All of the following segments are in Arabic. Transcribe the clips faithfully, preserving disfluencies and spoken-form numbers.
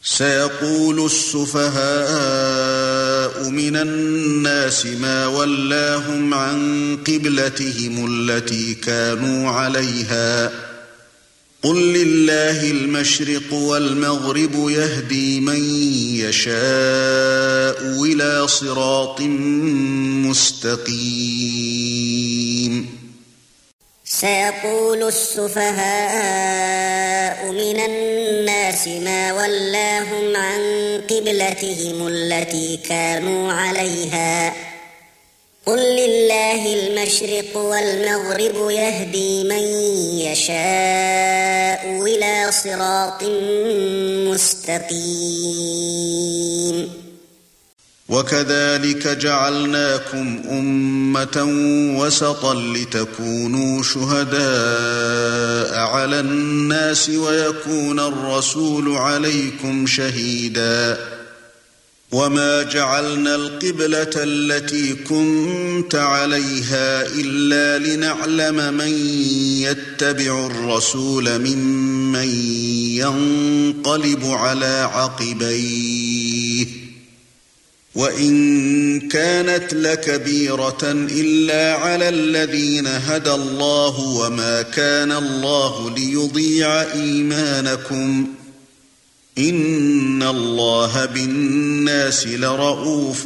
سيقول السفهاء من الناس ما ولاهم عن قبلتهم التي كانوا عليها قل لله المشرق والمغرب يهدي من يشاء إلى صراط مستقيم. سيقول السفهاء من الناس ما ولاهم عن قبلتهم التي كانوا عليها قل لله المشرق والمغرب يهدي من يشاء إلى صراط مستقيم. وكذلك جعلناكم أمة وسطا لتكونوا شهداء على الناس ويكون الرسول عليكم شهيدا وما جعلنا القبلة التي كنت عليها إلا لنعلم من يتبع الرسول ممن ينقلب على عقبيه وإن كانت لكبيرة إلا على الذين هدى الله وما كان الله ليضيع إيمانكم إن الله بالناس لرءوف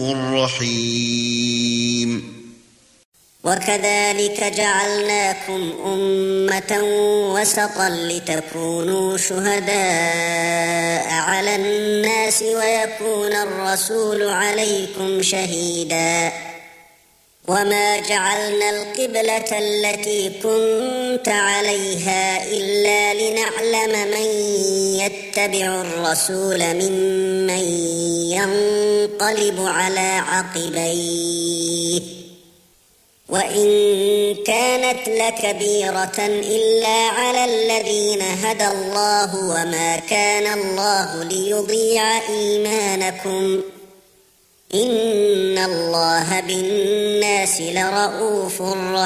رحيم. وكذلك جعلناكم أمة وسطا لتكونوا شهداء على الناس ويكون الرسول عليكم شهيدا وما جعلنا القبلة التي كنت عليها إلا لنعلم من يتبع الرسول ممن ينقلب على عقبيه وإن كانت لكبيرة إلا على الذين هدى الله وما كان الله ليضيع إيمانكم إن الله بالناس لرءوف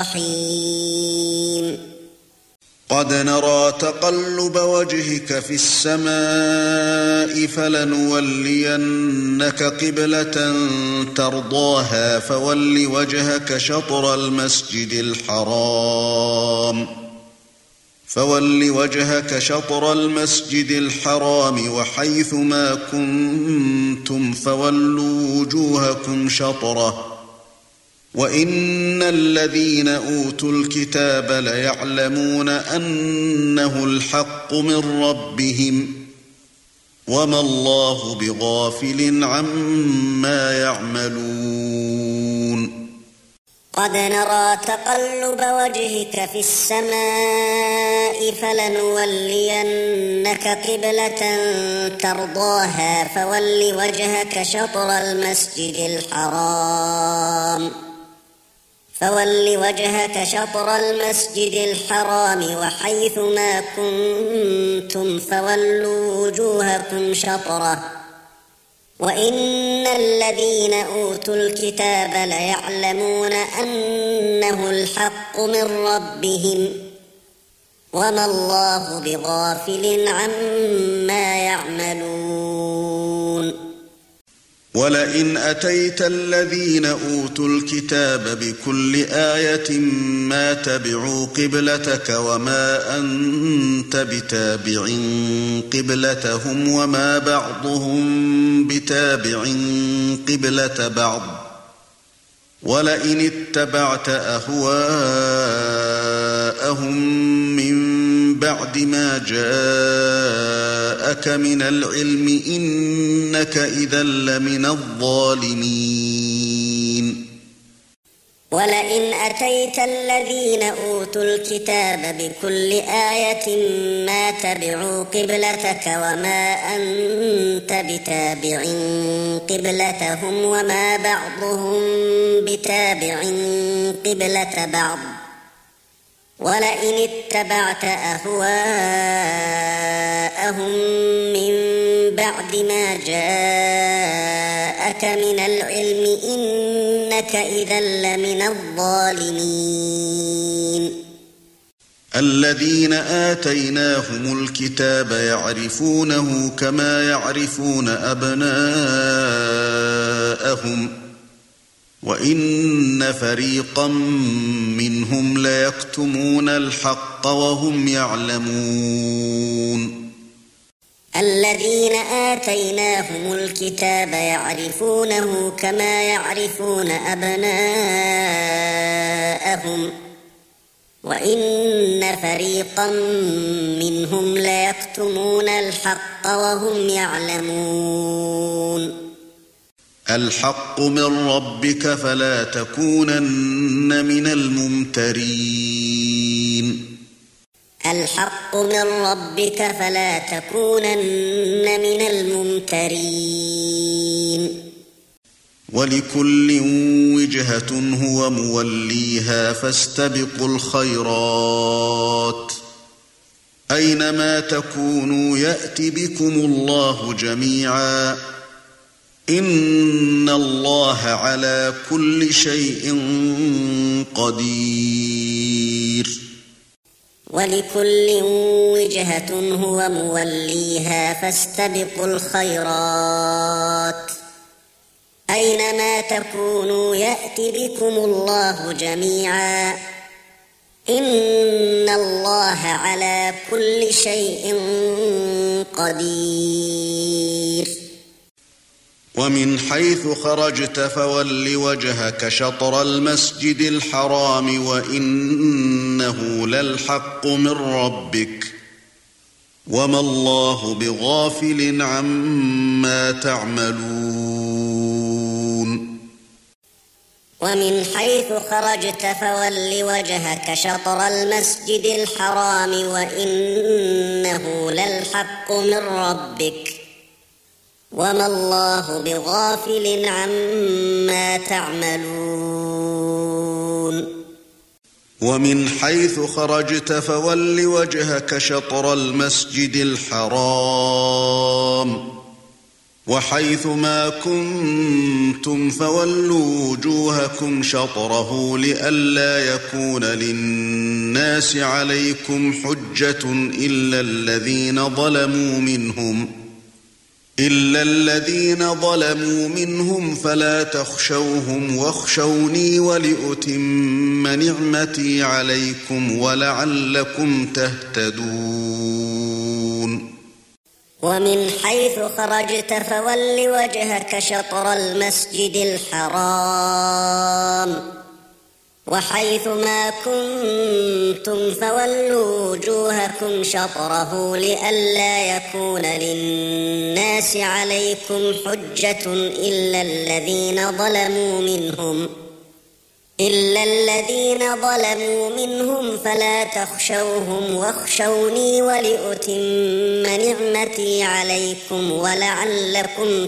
رحيم. قد نرى تقلب وجهك في السماء فلنولينك قبلة ترضاها فول وجهك شطر المسجد الحرام فول وجهك شطر المسجد الحرام وحيث ما كنتم فولوا وجوهكم شطره وإن الذين أوتوا الكتاب ليعلمون أنه الحق من ربهم وما الله بغافل عما يعملون. قد نرى تقلب وجهك في السماء فلنولينك قبلة ترضاها فول وجهك شطر المسجد الحرام فول وجهك شطر المسجد الحرام وحيث ما كنتم فولوا وجوهكم شطره وإن الذين أوتوا الكتاب ليعلمون أنه الحق من ربهم وما الله بغافل عما يعملون. ولئن أتيت الذين أوتوا الكتاب بكل آية ما تبعوا قبلتك وما أنت بتابع قبلتهم وما بعضهم بتابع قبلة بعض ولئن اتبعت أهواءهم من بعد ما جاءك من العلم إنك إذا لمن الظالمين. ولئن أتيت الذين أوتوا الكتاب بكل آية ما تبعوا قبلتك وما أنت بتابع قبلتهم وما بعضهم بتابع قبلة بعض ولئن اتبعت أهواءهم من بعد ما جاءك من العلم إنك إذا لمن الظالمين. الذين آتيناهم الكتاب يعرفونه كما يعرفون أبناءهم وإن فريقا منهم ليكتمون الحق وهم يعلمون الذين آتيناهم الكتاب يعرفونه كما يعرفون أبناءهم وإن فريقا منهم ليكتمون الحق وهم يعلمون الحق من ربك فلا تكونن من الممترين الحق من ربك فلا تكونن من الممترين ولكل وجهة هو موليها فاستبقوا الخيرات أينما تكونوا يأت بكم الله جميعا إن الله على كل شيء قدير ولكل وجهة هو موليها فاستبقوا الخيرات أينما تكونوا يأت بكم الله جميعا إن الله على كل شيء قدير ومن حيث خرجت فول وجهك شطر المسجد الحرام وإنه للحق من ربك وما الله بغافل عما تعملون ومن حيث خرجت فول وجهك شطر المسجد الحرام وإنه للحق من ربك وما الله بغافل عما تعملون ومن حيث خرجت فول وجهك شطر المسجد الحرام وحيث ما كنتم فولوا وجوهكم شطره لئلا يكون للناس عليكم حجة إلا الذين ظلموا منهم إلا الذين ظلموا منهم فلا تخشوهم واخشوني ولأتم نعمتي عليكم ولعلكم تهتدون ومن حيث خرجت فول وجهك شطر المسجد الحرام وحيث ما كنتم فولوا وجوهكم شطره لئلا يكون للناس عليكم حجة إلا الذين ظلموا منهم إلا الذين ظلموا منهم فلا تخشوهم واخشوني ولأتم نعمتي عليكم ولعلكم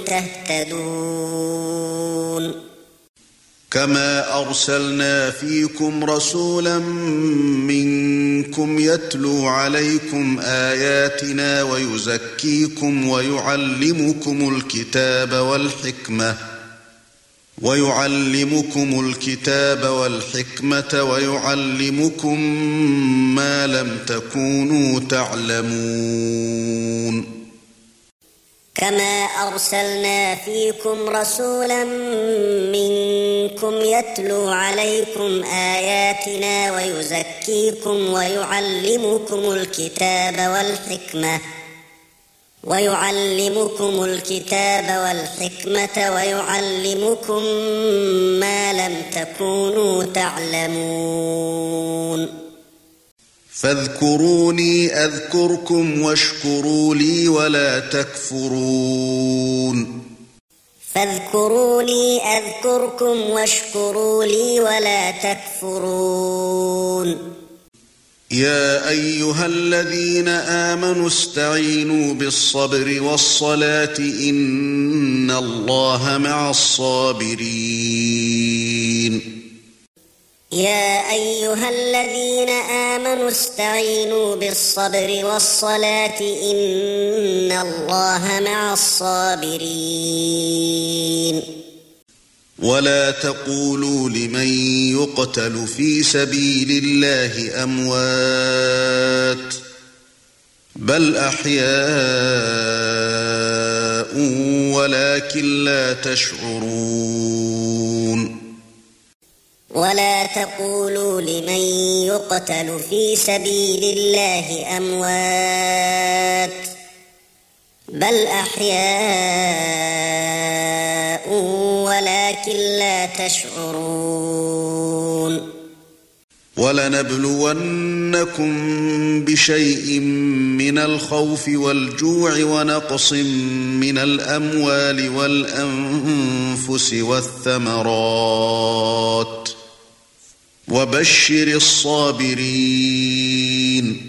تهتدون كما أرسلنا فيكم رسولا منكم يتلو عليكم آياتنا ويزكيكم ويعلمكم الكتاب والحكمة ويعلمكم الكتاب والحكمة ويعلمكم ما لم تكونوا تعلمون كما أرسلنا فيكم رسولا منكم يتلو عليكم آياتنا ويزكيكم ويعلمكم الكتاب والحكمة ويعلمكم الكتاب والحكمة ويعلمكم ما لم تكونوا تعلمون فاذكروني أذكركم واشكروا لي ولا تكفرون فاذكروني أذكركم واشكروا لي ولا تكفرون يا أيها الذين آمنوا استعينوا بالصبر والصلاة إن الله مع الصابرين يا أيها الذين آمنوا استعينوا بالصبر والصلاة إن الله مع الصابرين ولا تقولوا لمن يقتل في سبيل الله أموات بل أحياء ولكن لا تشعرون ولا تقولوا لمن يقتل في سبيل الله أموات بل أحياء ولكن لا تشعرون ولنبلونكم بشيء من الخوف والجوع ونقص من الأموال والأنفس والثمرات وبشر الصابرين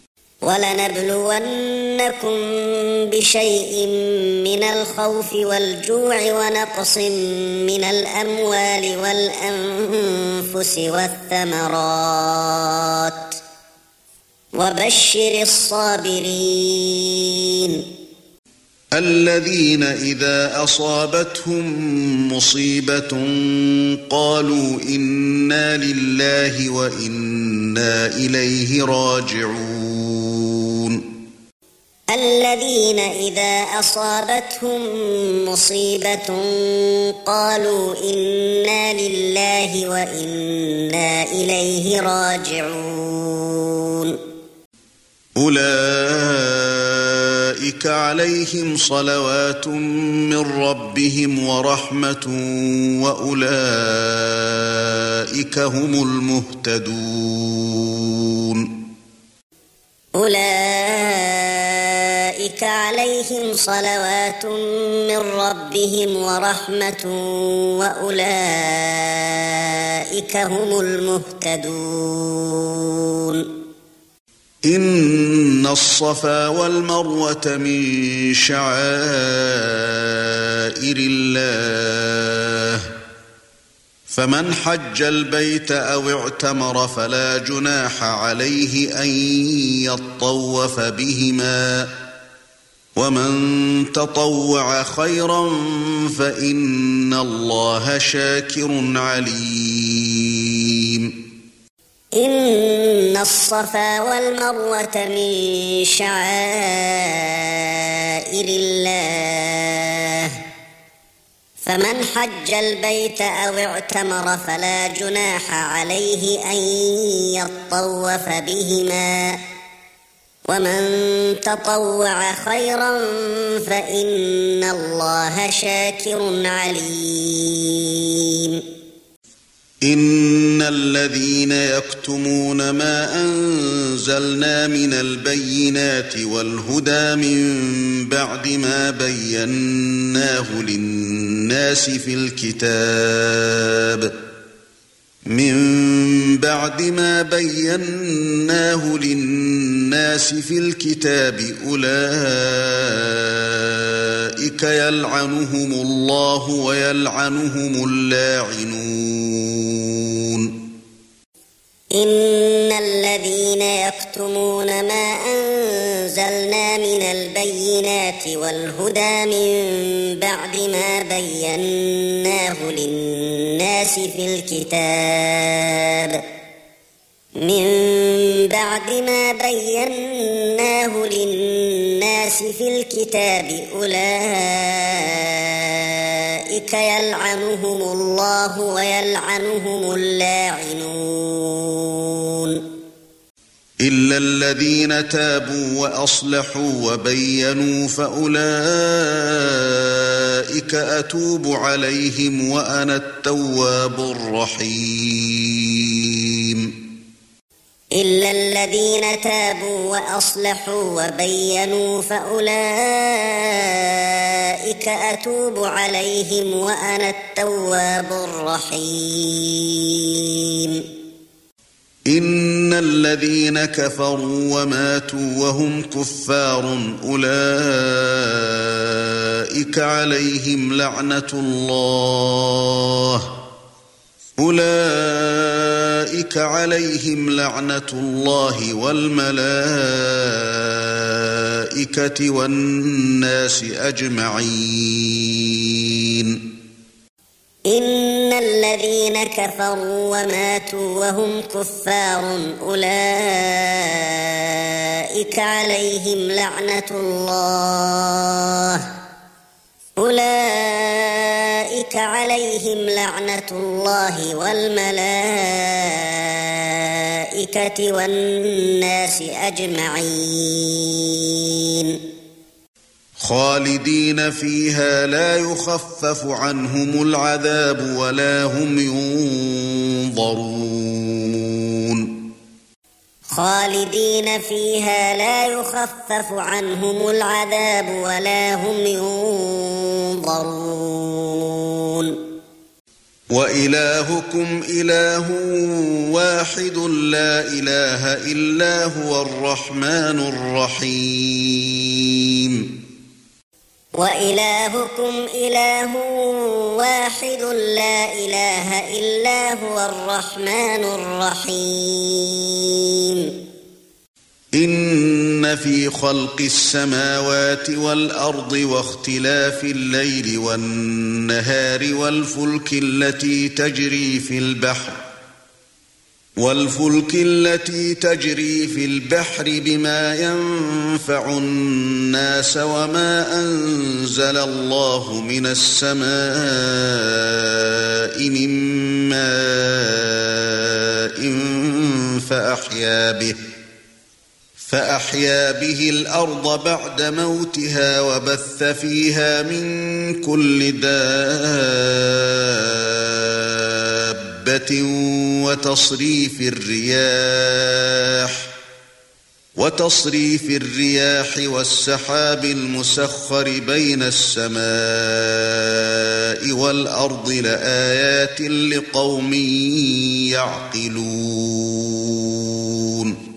ولنبلونكم بشيء من الخوف والجوع ونقص من الأموال والأنفس والثمرات وبشر الصابرين الذين إذا أصابتهم مصيبة قالوا إنا لله وإنا إليه راجعون الذين إذا أصابتهم مصيبة قالوا إنا لله وإنا إليه راجعون أولئك عليهم صلوات من ربهم ورحمة وأولئك هم المهتدون أولئك عليهم صلوات من ربهم ورحمة وأولئك هم المهتدون إن الصفا والمروة من شعائر الله فمن حج البيت أو اعتمر فلا جناح عليه أن يطوف بهما ومن تطوع خيرا فإن الله شاكر عليم إن الصفا والمروة من شعائر الله فمن حج البيت أو اعتمر فلا جناح عليه أن يطوف بهما ومن تطوع خيرا فإن الله شاكر عليم إن الذين يكتمون ما أنزلنا من البينات والهدى من بعد ما بيناه للناس في الكتاب من بعد ما بيناه للناس في الكتاب أولئك يلعنهم الله ويلعنهم اللاعنون إن الذين يكتمون ما أنزلنا من البينات والهدى من بعد ما بيناه للناس في الكتاب من بعد ما بيناه للناس في الكتاب أولئك يلعنهم الله ويلعنهم اللاعنون إلا الذين تابوا وأصلحوا وبينوا فأولئك أتوب عليهم وأنا التواب الرحيم إلا الذين تابوا وأصلحوا وبينوا فأولئك أتوب عليهم وأنا التواب الرحيم إن الذين كفروا وماتوا وهم كفار أولئك عليهم لعنة الله أولئك عليهم لعنة الله والملائكة والناس أجمعين إن الذين كفروا وماتوا وهم كفار أولئك عليهم لعنة الله أولئك عليهم لعنة الله والملائكة والناس أجمعين خالدين فيها لا يخفف عنهم العذاب ولا هم ينظرون خالدين فيها لا يخفف عنهم العذاب ولا هم ينظرون وإلهكم إله واحد لا إله إلا هو الرحمن الرحيم وإلهكم إله واحد لا إله إلا هو الرحمن الرحيم إن في خلق السماوات والأرض واختلاف الليل والنهار والفلك التي تجري في البحر والفلك التي تجري في البحر بما ينفع الناس وما أنزل الله من السماء من ماء فأحيا به فأحيا به الأرض بعد موتها وبث فيها من كل دابة وتصريف الرياح وتصريف الرياح والسحاب المسخر بين السماء والأرض لآيات لقوم يعقلون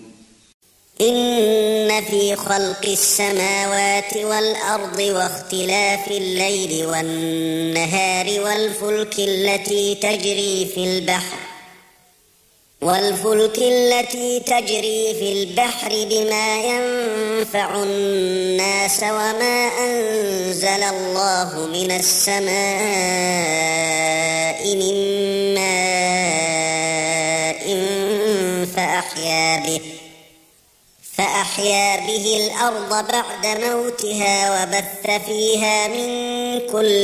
إن في خلق السماوات والأرض واختلاف الليل والنهار والفلك التي تجري في البحر والفلك التي تجري في البحر بما ينفع الناس وما أنزل الله من السماء من ماء فأحيا به فأحيا به الأرض بعد موتها وبث فيها من كل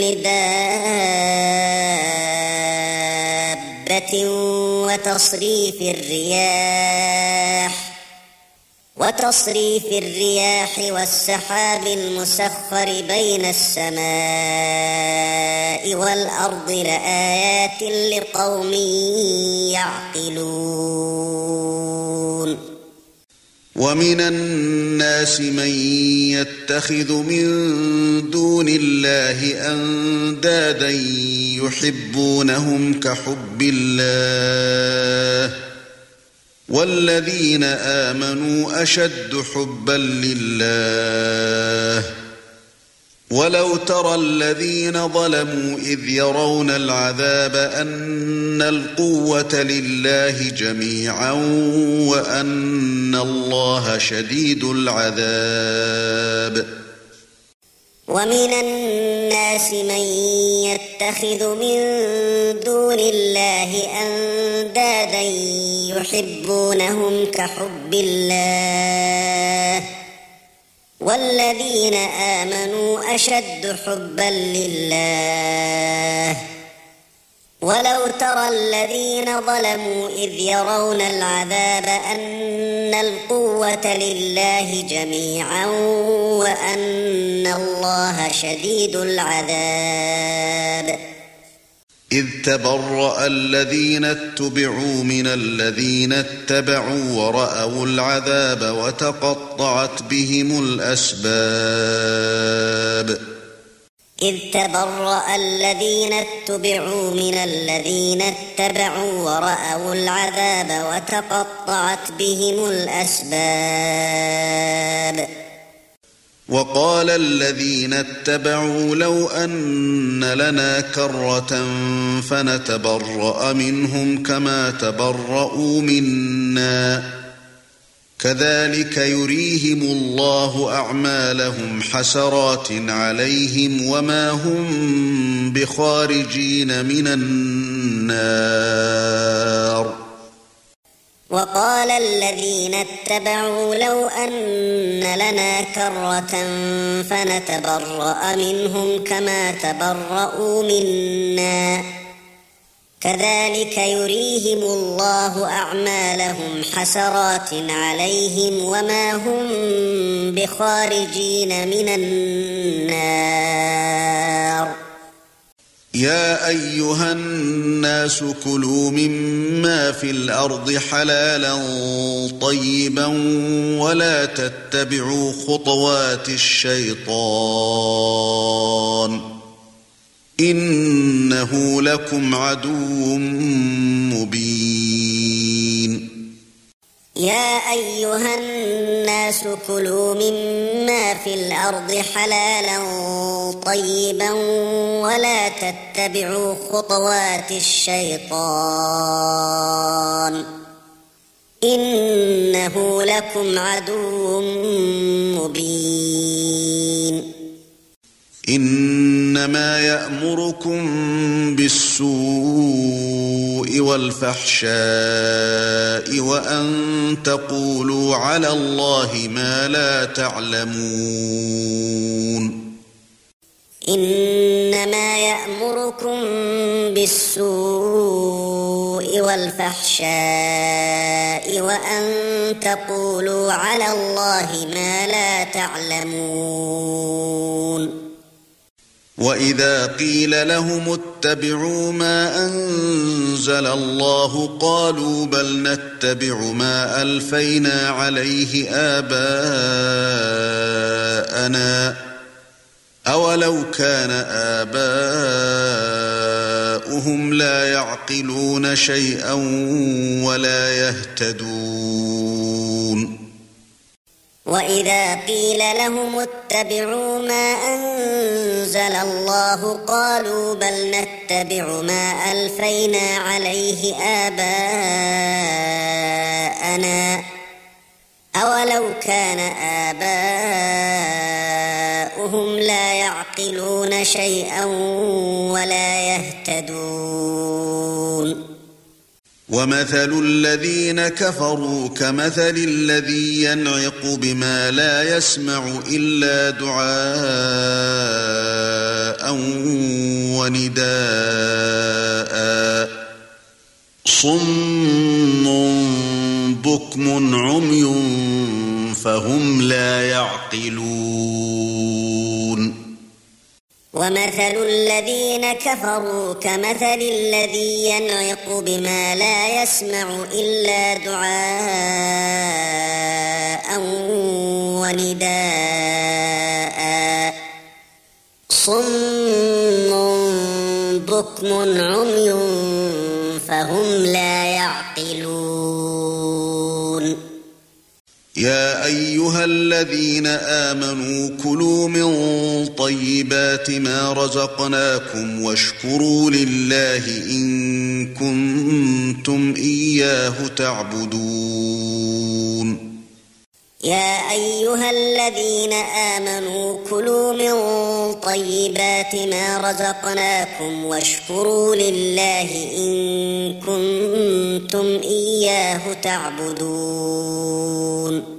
دابة وتصريف الرياح وتصريف الرياح والسحاب المسخر بين السماء والأرض لآيات لقوم يعقلون ومن الناس من يتخذ من دون الله أندادا يحبونهم كحب الله والذين آمنوا أشد حبا لله ولو ترى الذين ظلموا إذ يرون العذاب أن القوة لله جميعا وأن الله شديد العذاب ومن الناس من يتخذ من دون الله أندادا يحبونهم كحب الله والذين آمنوا أشد حبا لله ولو ترى الذين ظلموا إذ يرون العذاب أن القوة لله جميعا وأن الله شديد العذاب إذ تبرأ الذين اتبعوا من الذين اتبعوا ورأوا العذاب وتقطعت بهم الأسباب إذ تبرأ الذين اتبعوا من الذين اتبعوا ورأوا العذاب وتقطعت بهم الأسباب وقال الذين اتبعوا لو أن لنا كرة فنتبرأ منهم كما تبرؤوا منا كذلك يريهم الله أعمالهم حسرات عليهم وما هم بخارجين من النار. وقال الذين اتبعوا لو أن لنا كرة فنتبرأ منهم كما تبرؤوا منا كذلك يريهم الله أعمالهم حسرات عليهم وما هم بخارجين من النار. يا أيها الناس كلوا مما في الأرض حلالا طيبا ولا تتبعوا خطوات الشيطان إنه لكم عدو مبين. يا أيها الناس كلوا مما في الأرض حلالا طيبا ولا تتبعوا خطوات الشيطان إنه لكم عدو مبين. إنما يأمركم بالسوء والفحشاء وأن تقولوا على الله ما لا تعلمون. إنما يأمركم بالسوء والفحشاء وأن تقولوا على الله ما لا تعلمون. وإذا قيل لهم اتبعوا ما أنزل الله قالوا بل نتبع ما ألفينا عليه آباءنا أولو كان آباؤهم لا يعقلون شيئا ولا يهتدون. وإذا قيل لهم اتبعوا ما أنزل الله قالوا بل نتبع ما ألفينا عليه آباءنا أولو كان آباؤهم لا يعقلون شيئا ولا يهتدون. ومثل الذين كفروا كمثل الذي ينعق بما لا يسمع إلا دعاء ونداء صم بكم عمي فهم لا يعقلون. ومثل الذين كفروا كمثل الذي ينعق بما لا يسمع إلا دعاء ونداء صم بكم عمي فهم لا يعقلون. يا أيها الذين آمنوا كلوا من طيبات ما رزقناكم واشكروا لله إن كنتم إياه تعبدون. يا أيها الذين آمنوا كلوا من طيبات ما رزقناكم واشكروا لله إن كنتم إياه تعبدون.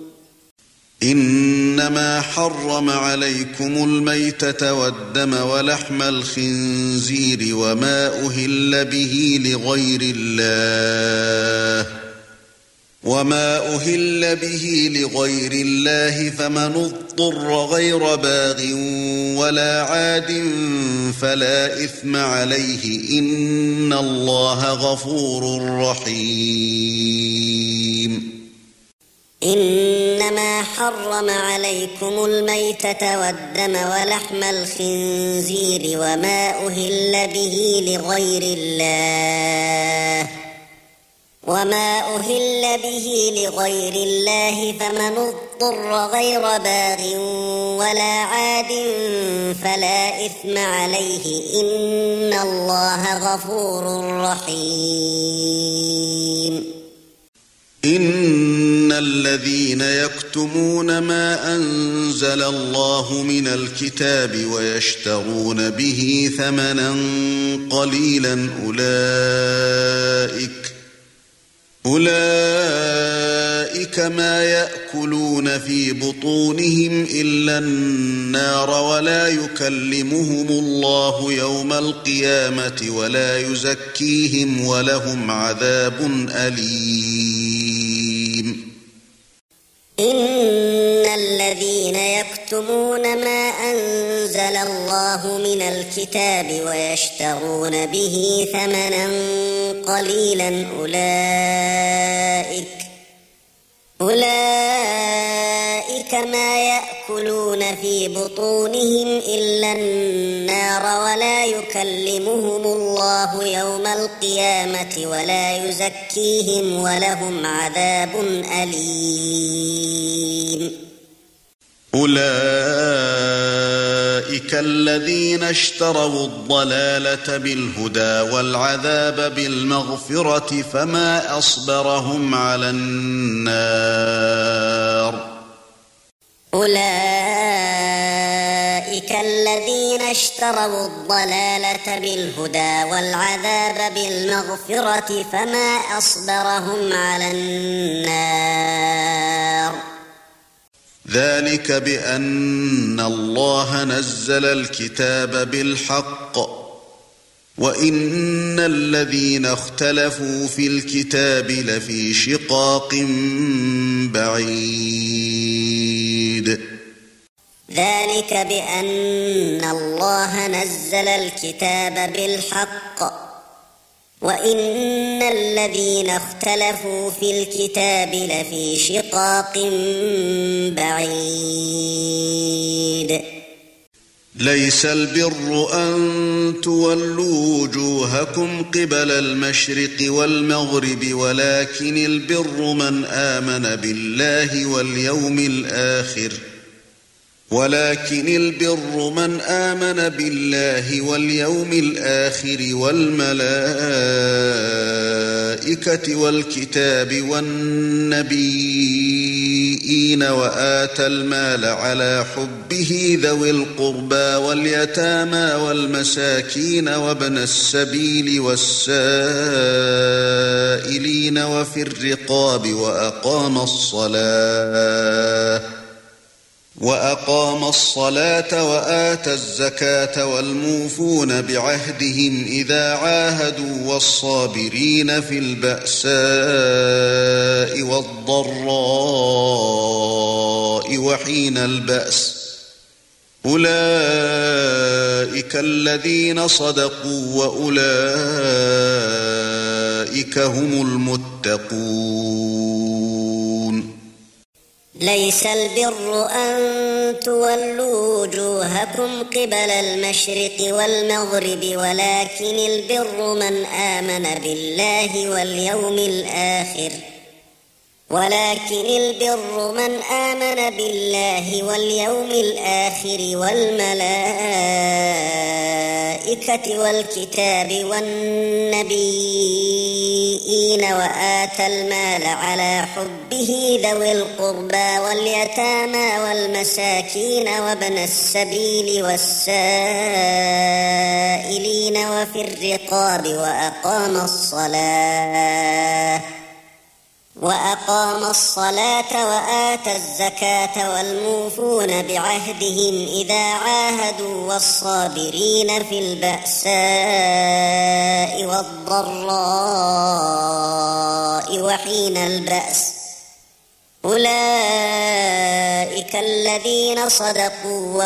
إنما حرم عليكم الميتة والدم ولحم الخنزير وما أهل به لغير الله وما أهل به لغير الله فمن اضطر غير باغ ولا عاد فلا إثم عليه إن الله غفور رحيم. إنما حرم عليكم الميتة والدم ولحم الخنزير وما أهل به لغير الله وما أهل به لغير الله فمن اضطر غير باغ ولا عاد فلا إثم عليه إن الله غفور رحيم. إن الذين يكتمون ما أنزل الله من الكتاب ويشترون به ثمنا قليلا أولئك أولئك ما يأكلون في بطونهم إلا النار ولا يكلمهم الله يوم القيامة ولا يزكيهم ولهم عذاب أليم. إن الذين يكتمون ما أنزل الله من الكتاب ويشترون به ثمنا قليلا أولئك أولئك ما يأكلون في بطونهم إلا النار ولا يكلمهم الله يوم القيامة ولا يزكيهم ولهم عذاب أليم. أولئك الذين اشتروا الضلالة بالهدى والعذاب بالمغفرة فما أصبرهم على النار. أولئك الذين اشتروا الضلالة بالهدى والعذاب بالمغفرة فما أصبرهم على النار. ذلك بأن الله نزل الكتاب بالحق وإن الذين اختلفوا في الكتاب لفي شقاق بعيد. ذلك بأن الله نزل الكتاب بالحق وإن الذين اختلفوا في الكتاب لفي شقاق بعيد. ليس البر أن تولوا وجوهكم قبل المشرق والمغرب ولكن البر من آمن بالله واليوم الآخر ولكن البر من آمن بالله واليوم الآخر والملائكة والكتاب والنبيين وآتى المال على حبه ذوي القربى واليتامى والمساكين وابن السبيل والسائلين وفي الرقاب وأقام الصلاة وأقام الصلاة وآتى الزكاة والموفون بعهدهم إذا عاهدوا والصابرين في البأساء والضراء وحين البأس أولئك الذين صدقوا وأولئك هم المتقون. ليس البر أن تولوا وجوهكم قبل المشرق والمغرب ولكن البر من آمن بالله واليوم الآخر ولكن البر من آمن بالله واليوم الآخر والملائكة والكتاب والنبيين وآتى المال على حبه ذوي القربى واليتامى والمساكين وابن السبيل والسائلين وفي الرقاب وأقام الصلاة وأقام الصلاة وآتى الزكاة والموفون بعهدهم إذا عاهدوا والصابرين في البأساء والضراء وحين البأس أولئك الذين صدقوا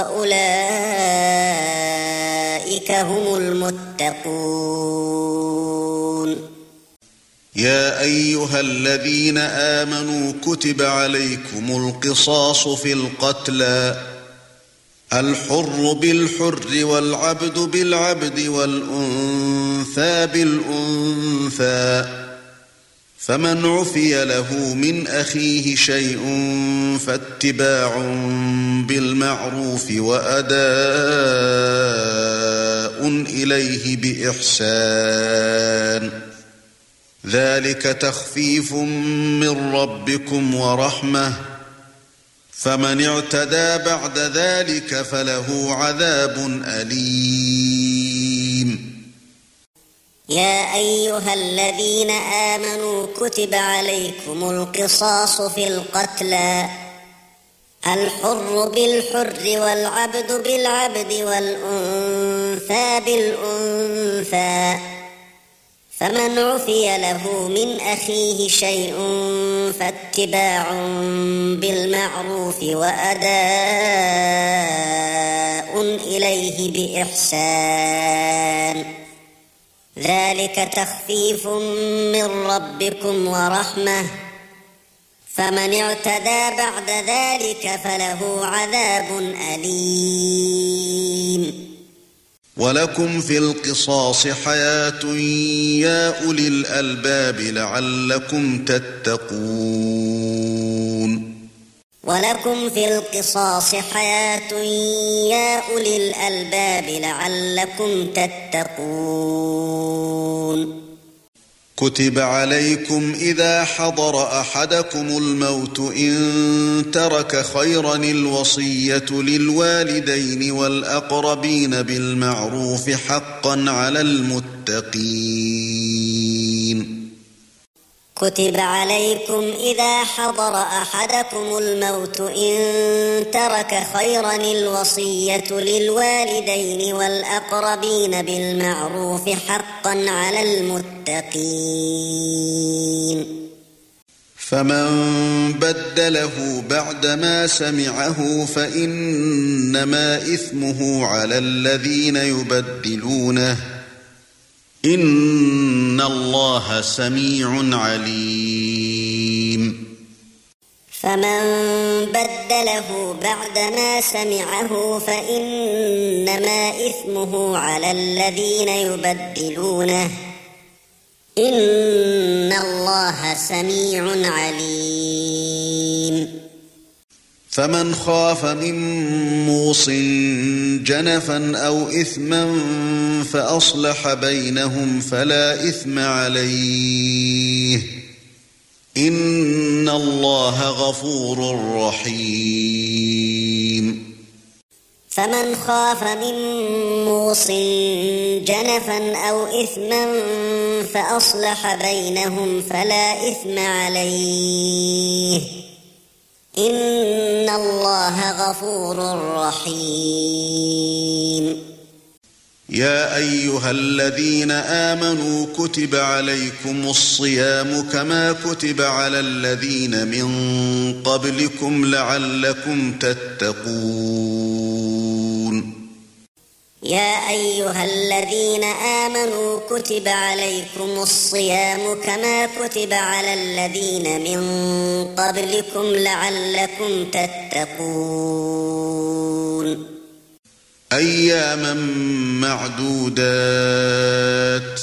وأولئك هم المتقون. يا أيها الذين آمنوا كتب عليكم القصاص في القتلى الحر بالحر والعبد بالعبد والأنثى بالأنثى فمن عفي له من أخيه شيء فاتباع بالمعروف وأداء إليه بإحسان ذلك تخفيف من ربكم ورحمة فمن اعتدى بعد ذلك فله عذاب أليم. يا أيها الذين آمنوا كتب عليكم القصاص في القتلى الحر بالحر والعبد بالعبد والأنثى بالأنثى فمن عفي له من أخيه شيء فاتباع بالمعروف وأداء إليه بإحسان ذلك تخفيف من ربكم ورحمة فمن اعتدى بعد ذلك فله عذاب أليم. ولكم في القصاص حياة يا أولي الألباب لعلكم تتقون. ولكم في القصاص حياة يا أولي الألباب لعلكم تتقون. كتب عليكم إذا حضر أحدكم الموت إن ترك خيرا الوصية للوالدين والأقربين بالمعروف حقا على المتقين. كتب عليكم إذا حضر أحدكم الموت إن ترك خيرا الوصية للوالدين والأقربين بالمعروف حقا على المتقين. فمن بدله بعدما سمعه فإنما إثمه على الذين يبدلونه إن الله سميع عليم. فمن بدله بعدما سمعه فإنما إثمه على الذين يبدلونه إن الله سميع عليم. فمن خاف من موص جنفا أو إثما فأصلح بينهم فلا إثم عليه إن الله غفور رحيم. فمن خاف من موص جنفا أو إثما فأصلح بينهم فلا إثم عليه إن الله غفور رحيم. يا أيها الذين آمنوا كتب عليكم الصيام كما كتب على الذين من قبلكم لعلكم تتقون. يا أيها الذين آمنوا كتب عليكم الصيام كما كتب على الذين من قبلكم لعلكم تتقون. أياما معدودات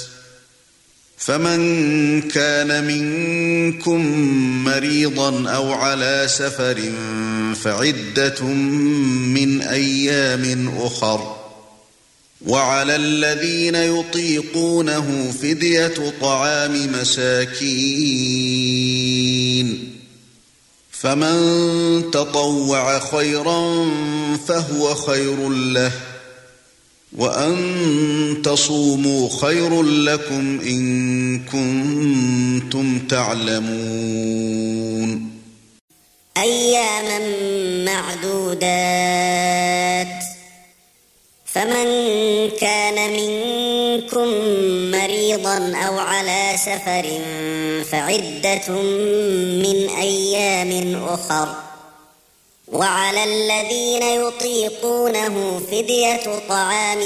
فمن كان منكم مريضا أو على سفر فعدة من أيام أخر وعلى الذين يطيقونه فدية طعام مساكين فمن تطوع خيرا فهو خير له وأن تصوموا خير لكم إن كنتم تعلمون. أياما معدودات فمن كان منكم مريضا أو على سفر فعدة من أيام أخر وعلى الذين يطيقونه فدية طعام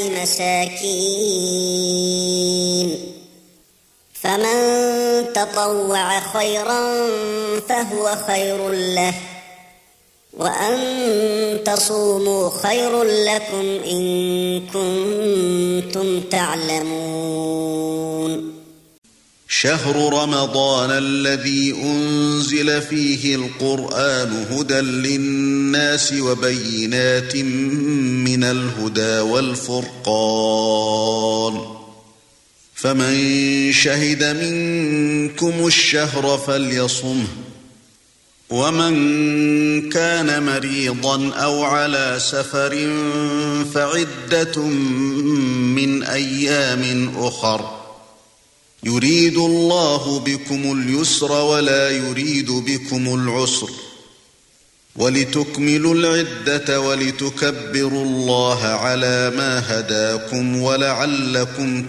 مساكين فمن تطوع خيرا فهو خير له وأن تصوموا خير لكم إن كنتم تعلمون. شهر رمضان الذي أنزل فيه القرآن هدى للناس وبينات من الهدى والفرقان فمن شهد منكم الشهر فليصمه ومن كان مريضا أو على سفر فعدة من أيام أخر يريد الله بكم اليسر ولا يريد بكم العسر ولتكملوا العدة ولتكبروا الله على ما هداكم ولعلكم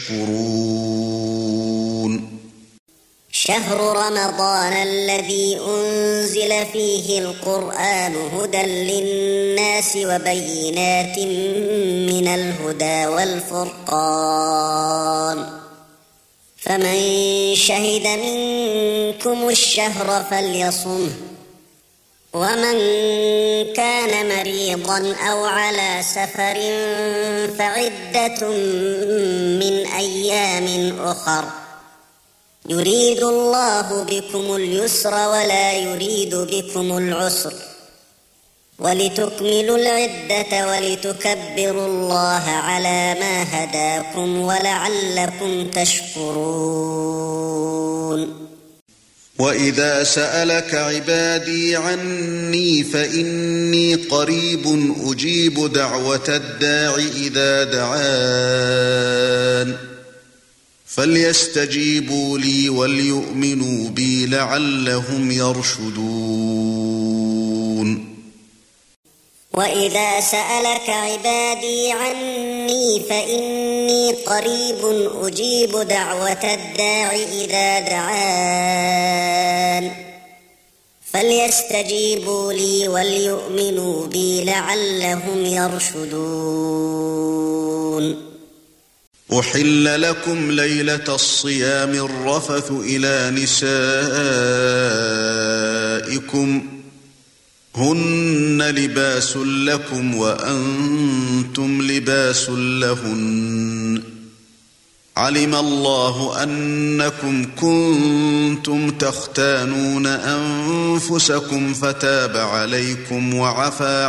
تشكرون. شهر رمضان الذي أنزل فيه القرآن هدى للناس وبينات من الهدى والفرقان فمن شهد منكم الشهر فليصمه ومن كان مريضا أو على سفر فعدة من أيام أخر يريد الله بكم اليسر ولا يريد بكم العسر ولتكملوا العدة ولتكبروا الله على ما هداكم ولعلكم تشكرون. وَإِذَا سَأَلَكَ عِبَادِي عَنِّي فَإِنِّي قَرِيبٌ أُجِيبُ دَعْوَةَ الدَّاعِ إِذَا دَعَانِ فَلْيَسْتَجِيبُوا لِي وَلْيُؤْمِنُوا بِي لَعَلَّهُمْ يَرْشُدُونَ. وَإِذَا سَأَلَكَ عِبَادِي عَنِّي فَإِنِّي قَرِيبٌ أُجِيبُ دَعْوَةَ الدَّاعِ إِذَا دَعَانِ فَلْيَسْتَجِيبُوا لِي وَلْيُؤْمِنُوا بِي لَعَلَّهُمْ يَرْشُدُونَ. أُحِلَّ لَكُمْ لَيْلَةَ الصِّيَامِ الرَّفَثُ إِلَى نِسَائِكُمْ هن لباس لكم وأنتم لباس لهن علم الله أنكم كنتم تختانون أنفسكم فتاب عليكم وعفى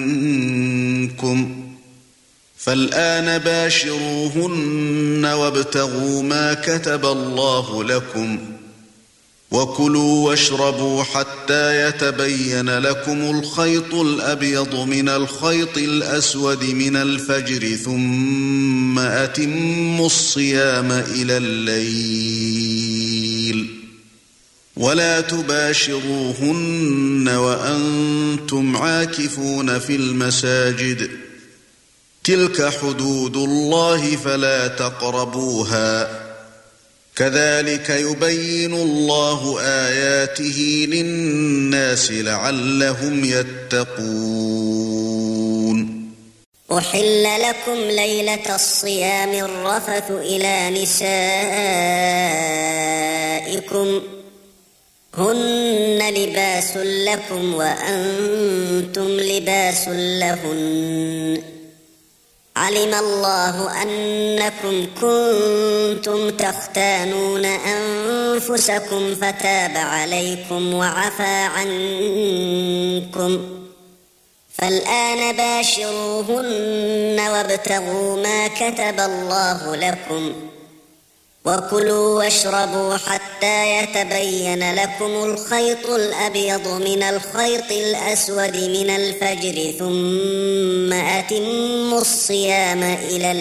عنكم فالآن باشروهن وابتغوا ما كتب الله لكم وكلوا واشربوا حتى يتبين لكم الخيط الأبيض من الخيط الأسود من الفجر ثم أتموا الصيام إلى الليل ولا تباشروهن وأنتم عاكفون في المساجد تلك حدود الله فلا تقربوها كذلك يبين الله آياته للناس لعلهم يتقون. أحل لكم ليلة الصيام الرفث إلى نسائكم هن لباس لكم وأنتم لباس لهن علم الله أنكم كنتم تختانون أنفسكم فتاب عليكم وعفى عنكم فالآن باشروهن وابتغوا ما كتب الله لكم وكلوا واشربوا حتى يتبين لكم الخيط الأبيض من الخيط الأسود من الفجر ثم أتموا الصيام إلى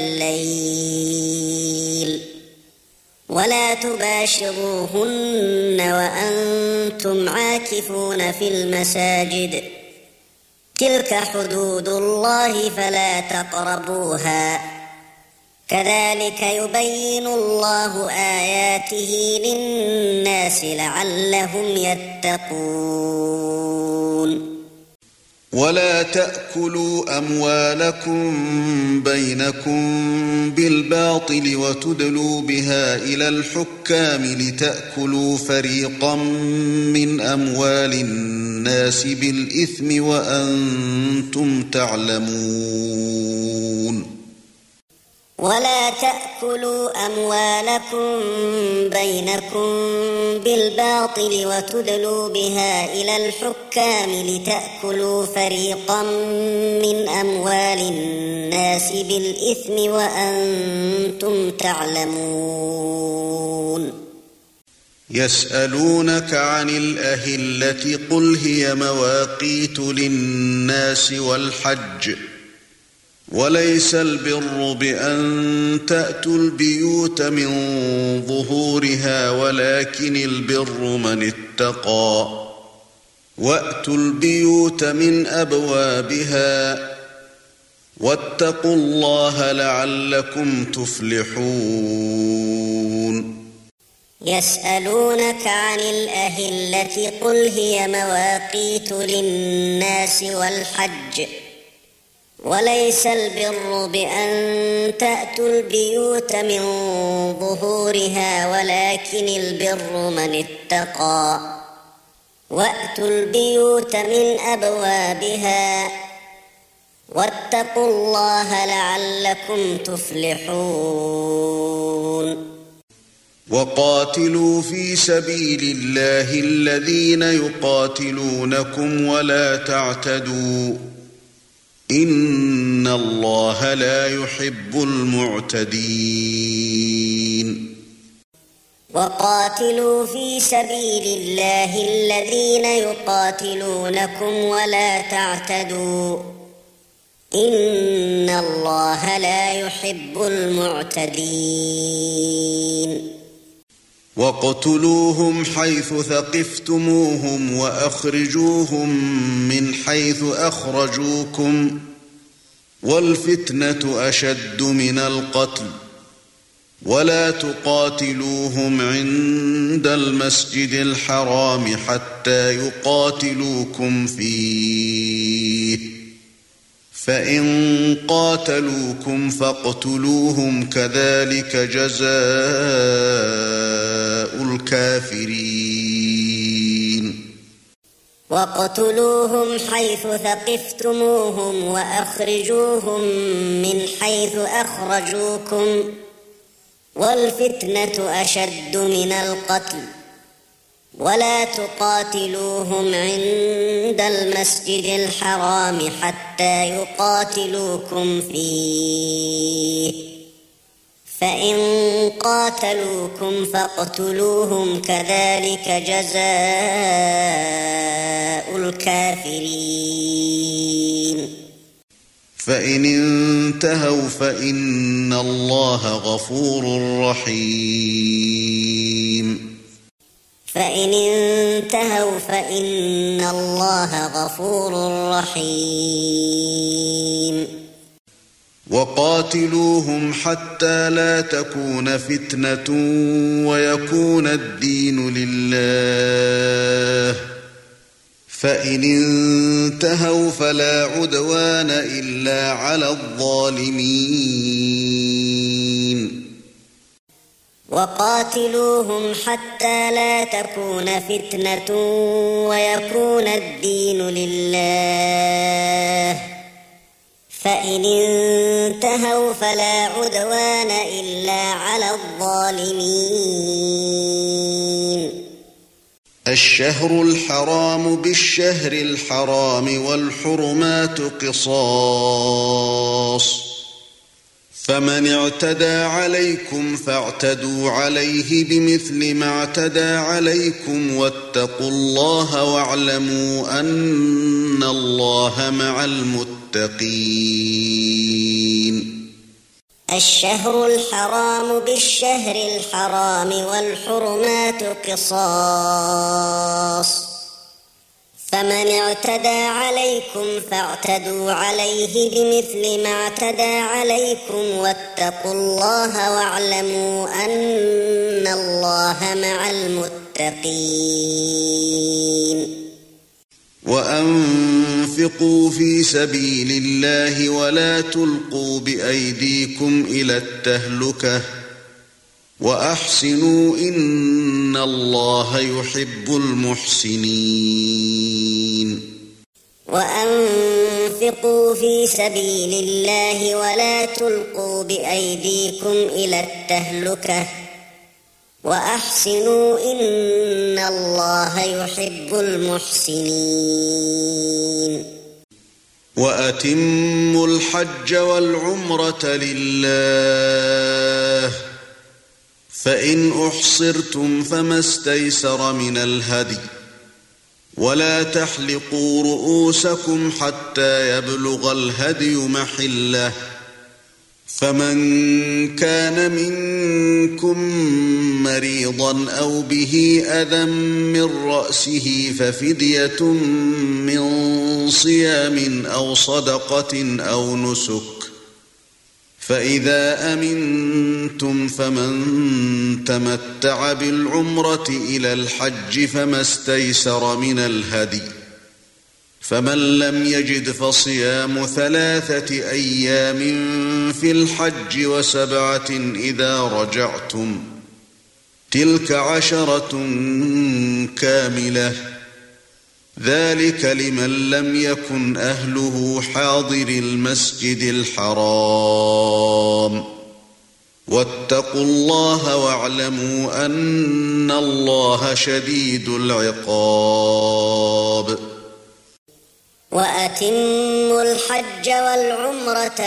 الليل ولا تباشروهن وأنتم عاكفون في المساجد تلك حدود الله فلا تقربوها كذلك يبين الله آياته للناس لعلهم يتقون. ولا تأكلوا أموالكم بينكم بالباطل وتدلوا بها إلى الحكام لتأكلوا فريقا من أموال الناس بالإثم وأنتم تعلمون. ولا تأكلوا أموالكم بينكم بالباطل وتدلوا بها إلى الحكام لتأكلوا فريقا من أموال الناس بالإثم وأنتم تعلمون. يسألونك عن الأهلة قل هي مواقيت للناس والحج وليس البر بأن تأتوا البيوت من ظهورها ولكن البر من اتقى وأتوا البيوت من أبوابها واتقوا الله لعلكم تفلحون. يسألونك عن الأهلة قل هي مواقيت للناس والحج وليس البر بأن تأتوا البيوت من ظهورها ولكن البر من اتقى وأتوا البيوت من أبوابها واتقوا الله لعلكم تفلحون. وقاتلوا في سبيل الله الذين يقاتلونكم ولا تعتدوا إن الله لا يحب المعتدين. وقاتلوا في سبيل الله الذين يقاتلونكم ولا تعتدوا إن الله لا يحب المعتدين. وَاقْتُلُوهُمْ حَيْثُ ثَقِفْتُمُوهُمْ وَأَخْرِجُوهُمْ مِنْ حَيْثُ أَخْرَجُوكُمْ وَالْفِتْنَةُ أَشَدُّ مِنَ الْقَتْلِ وَلَا تُقَاتِلُوهُمْ عِندَ الْمَسْجِدِ الْحَرَامِ حَتَّى يُقَاتِلُوكُمْ فِيهِ فَإِنْ قَاتَلُوكُمْ فَاقْتُلُوهُمْ كَذَلِكَ جَزَاءُ الْكَافِرِينَ. وَاقْتُلُوهُمْ حَيْثُ ثَقِفْتُمُوهُمْ وَأَخْرِجُوهُمْ مِنْ حَيْثُ أَخْرَجُوكُمْ وَالْفِتْنَةُ أَشَدُّ مِنَ الْقَتْلِ ولا تقاتلوهم عند المسجد الحرام حتى يقاتلوكم فيه فإن قاتلوكم فاقتلوهم كذلك جزاء الكافرين. فإن انتهوا فإن الله غفور رحيم. فإن انتهوا فإن الله غفور رحيم. وقاتلوهم حتى لا تكون فتنة ويكون الدين لله فإن انتهوا فلا عدوان إلا على الظالمين. وقاتلوهم حتى لا تكون فتنة ويكون الدين لله فإن انتهوا فلا عدوان إلا على الظالمين. الشهر الحرام بالشهر الحرام والحرمات قصاص فمن اعتدى عليكم فاعتدوا عليه بمثل ما اعتدى عليكم واتقوا الله واعلموا أن الله مع المتقين. الشهر الحرام بالشهر الحرام والحرمات قصاص فمن اعتدى عليكم فاعتدوا عليه بمثل ما اعتدى عليكم واتقوا الله واعلموا أن الله مع المتقين. وأنفقوا في سبيل الله ولا تلقوا بأيديكم إلى التهلكة وأحسنوا إن الله يحب المحسنين. وأنفقوا وأنفقوا في سبيل الله ولا تلقوا بأيديكم إلى التهلكة وأحسنوا إن الله يحب المحسنين. وأتموا الحج والعمرة لله فإن أحصرتم فما استيسر من الهدي ولا تحلقوا رؤوسكم حتى يبلغ الهدي محله فمن كان منكم مريضا أو به أذى من رأسه ففدية من صيام أو صدقة أو نسك فإذا أمنتم فمن تمتع بالعمرة إلى الحج فما استيسر من الهدي فمن لم يجد فصيام ثلاثة أيام في الحج وسبعة إذا رجعتم تلك عشرة كاملة ذلك لمن لم يكن أهله حاضر المسجد الحرام واتقوا الله واعلموا أن الله شديد العقاب. وأتموا الحج والعمرة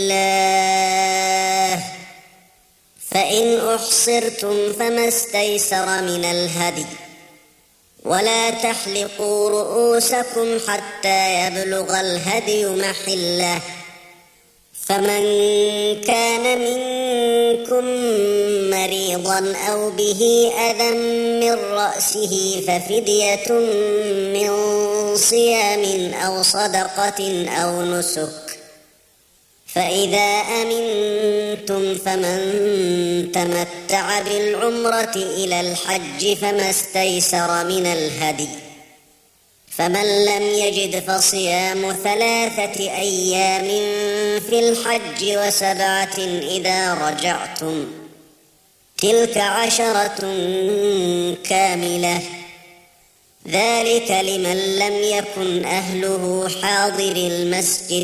لله فإن أحصرتم فما استيسر من الهدي ولا تحلقوا رؤوسكم حتى يبلغ الهدي محله فمن كان منكم مريضا أو به أذى من رأسه ففدية من صيام أو صدقة أو نسك فإذا أمنتم فمن تمتع بالعمرة إلى الحج فما استيسر من الهدي فمن لم يجد فصيام ثلاثة أيام في الحج وسبعة إذا رجعتم تلك عشرة كاملة ذلك لمن لم يكن أهله حاضر المسجد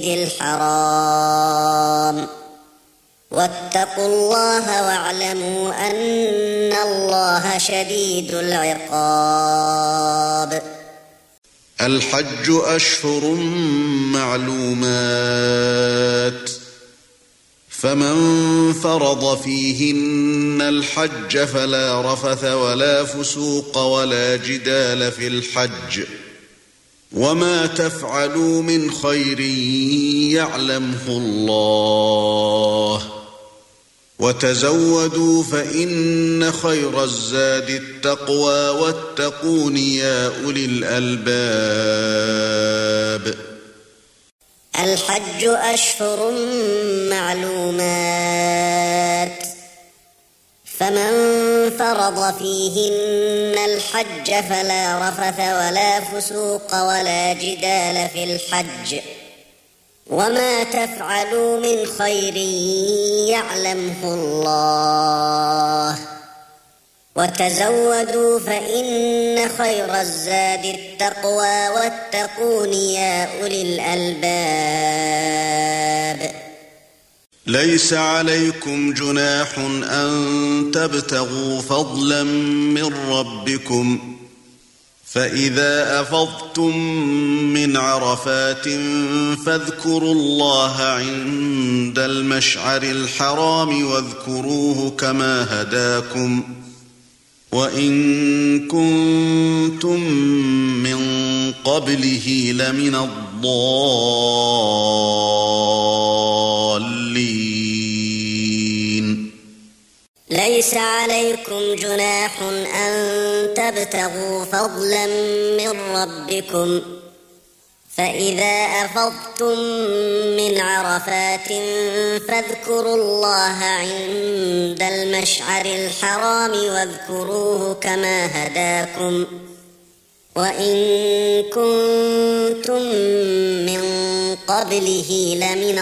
الحرام واتقوا الله واعلموا أن الله شديد العقاب. الحج أشهر معلومات فمن فرض فيهن الحج فلا رفث ولا فسوق ولا جدال في الحج وما تفعلوا من خير يعلمه الله وتزودوا فإن خير الزاد التقوى واتقون يا أولي الألباب. الحج أشهر معلومات فمن فرض فيهن الحج فلا رفث ولا فسوق ولا جدال في الحج وما تفعلوا من خير يعلمه الله وتزودوا فإن خير الزاد التقوى واتقون يا أولي الألباب. ليس عليكم جناح أن تبتغوا فضلا من ربكم فإذا أفضتم من عرفات فاذكروا الله عند المشعر الحرام واذكروه كما هداكم وإن كنتم من قبله لمن الضالين. ليس عليكم جناح أن تبتغوا فضلا من ربكم فإذا أفضتم من عرفات فاذكروا الله عند المشعر الحرام واذكروه كما هداكم وإن كنتم من قبله لمن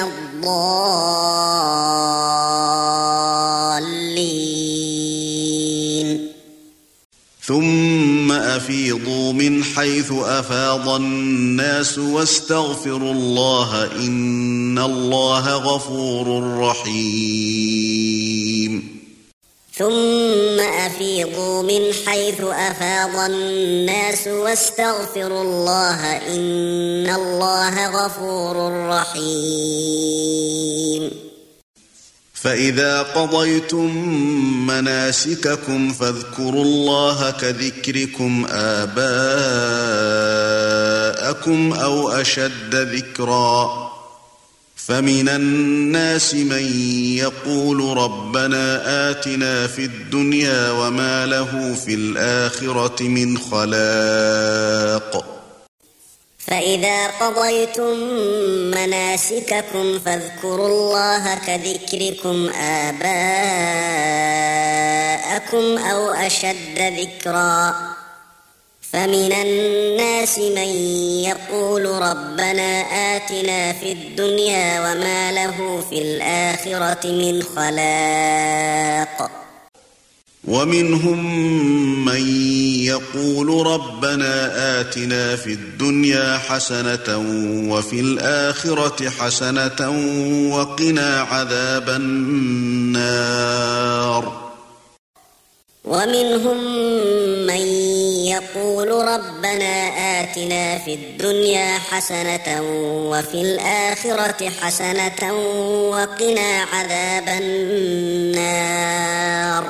الضالين. ثم أفيضوا من حيث أفاض الناس واستغفروا الله إن الله غفور رحيم ثم أفيضوا من حيث أفاض الناس واستغفروا الله إن الله غفور رحيم فإذا قضيتم مناسككم فاذكروا الله كذكركم آباءكم أو أشد ذكرا فمن الناس من يقول ربنا آتنا في الدنيا وما له في الآخرة من خلاق فإذا قضيتم مناسككم فاذكروا الله كذكركم آباءكم أو أشد ذكرا فمن الناس من يقول ربنا آتنا في الدنيا وما له في الآخرة من خلاق ومنهم من يقول ربنا آتنا في الدنيا حسنة وفي الآخرة حسنة وقنا عذاب النار ومنهم من يقول ربنا آتنا في الدنيا حسنة وفي الآخرة حسنة وقنا عذاب النار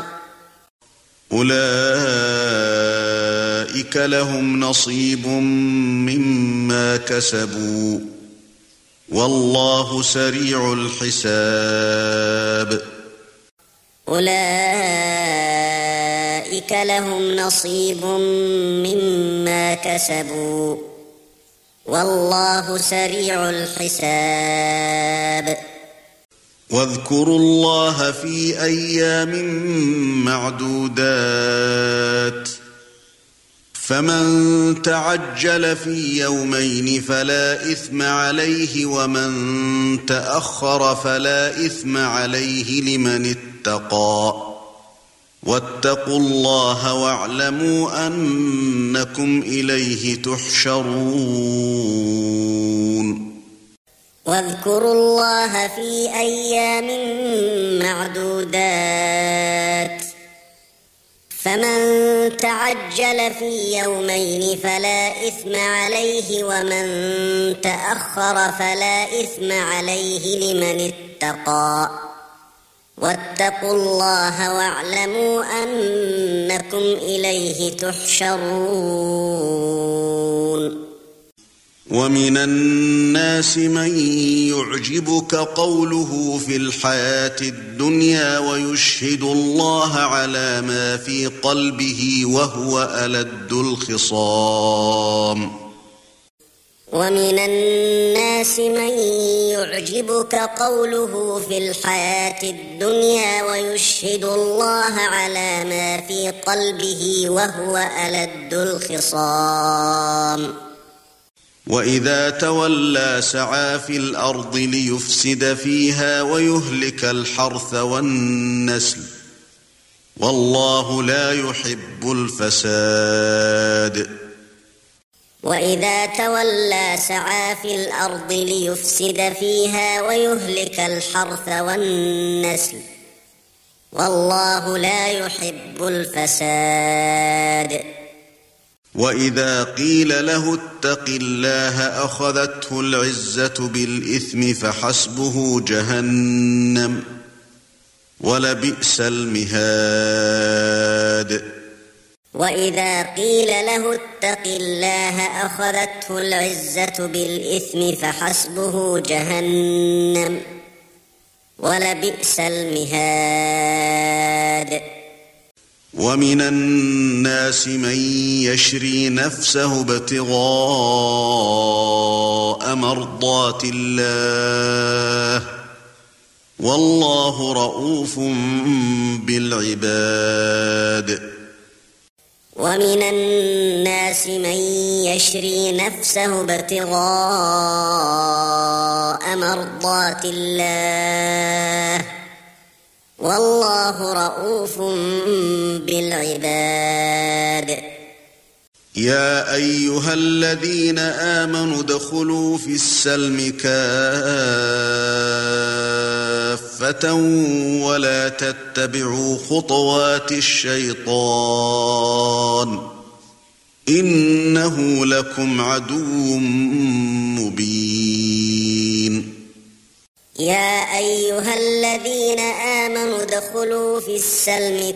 أولئك لهم نصيب مما كسبوا والله سريع الحساب أولئك لهم نصيب مما كسبوا والله سريع الحساب واذكروا الله في أيام معدودات فمن تعجل في يومين فلا إثم عليه ومن تأخر فلا إثم عليه لمن اتقى واتقوا الله واعلموا أنكم إليه تحشرون واذكروا الله في أيام معدودات فمن تعجل في يومين فلا إثم عليه ومن تأخر فلا إثم عليه لمن اتقى واتقوا الله واعلموا أنكم إليه تحشرون ومن الناس من يعجبك قوله في الحياة الدنيا ويشهد الله على ما في قلبه وهو ألد الخصام ومن الناس من يعجبك قوله في الحياة الدنيا ويشهد الله على ما في قلبه وهو ألد الخصام وإذا تولى سعى في الأرض ليفسد فيها ويهلك الحرث والنسل والله لا يحب الفساد وإذا تولى سعى في الأرض ليفسد فيها ويهلك الحرث والنسل والله لا يحب الفساد وإذا قيل له اتق الله أخذته العزة بالإثم فحسبه جهنم ولبئس المهاد وإذا قيل له اتق الله أخذته العزة بالإثم فحسبه جهنم ولبئس المهاد ومن الناس من يشري نفسه ابتغاء مرضات الله والله رؤوف بالعباد ومن الناس من يشري نفسه ابتغاء مرضات الله والله رءوف بالعباد. يا أيها الذين آمنوا ادخلوا في السلم كافة ولا تتبعوا خطوات الشيطان إنه لكم عدو مبين. يا أيها الذين آمنوا ادخلوا في السلم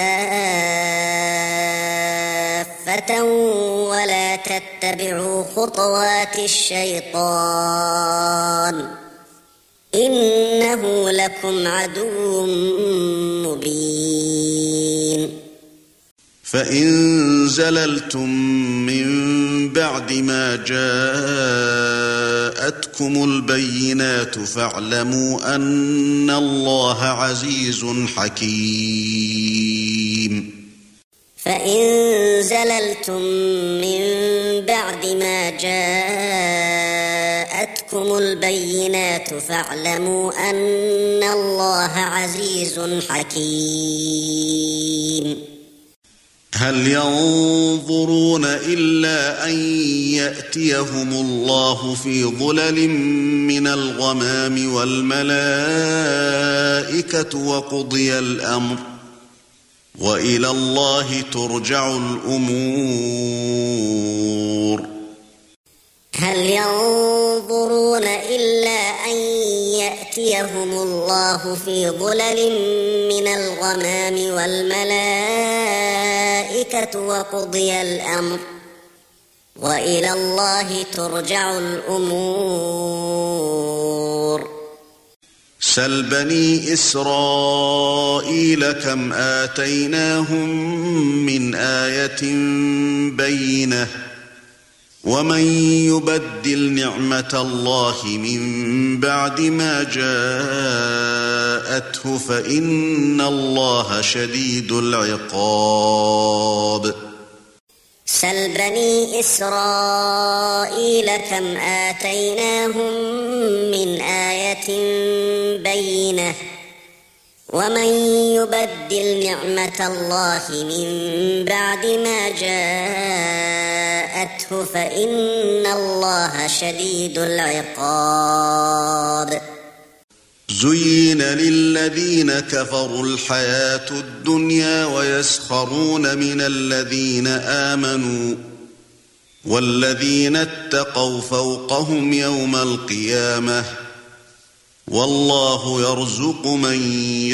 كافة ولا تتبعوا خطوات الشيطان إنه لكم عدو مبين. فإن زللتم من بعد ما جاءتكم البينات فاعلموا أن الله عزيز حكيم. فإن زللتم من بعد ما جاءتكم البينات فاعلموا أن الله عزيز حكيم. هل ينظرون إلا أن يأتيهم الله في ظلل من الغمام والملائكة وقضي الأمر وإلى الله ترجع الأمور. هل ينظرون إلا أن يأتيهم الله في ظلل من الغمام والملائكة وقضي الأمر وإلى الله ترجع الأمور. سل بني إسرائيل كم آتيناهم من آية بينة ومن يبدل نعمة الله من بعد ما جاءته فإن الله شديد العقاب. سل بني إسرائيل كم آتيناهم من آية بينة ومن يبدل نعمة الله من بعد ما جاءته فإن الله شديد العقاب. زين للذين كفروا الحياة الدنيا ويسخرون من الذين آمنوا والذين اتقوا فوقهم يوم القيامة والله يرزق من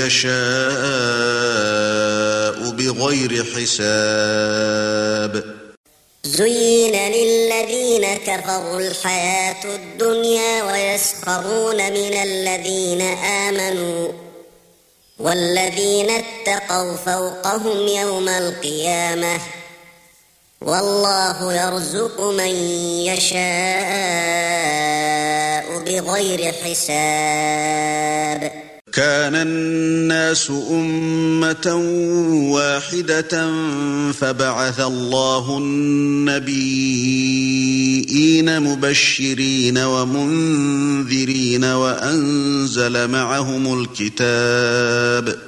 يشاء بغير حساب. زين للذين كفروا الحياة الدنيا ويسخرون من الذين آمنوا والذين اتقوا فوقهم يوم القيامة والله يرزق من يشاء بغير حساب. كان الناس أمة واحدة فبعث الله النبيين مبشرين ومنذرين وأنزل معهم الكتاب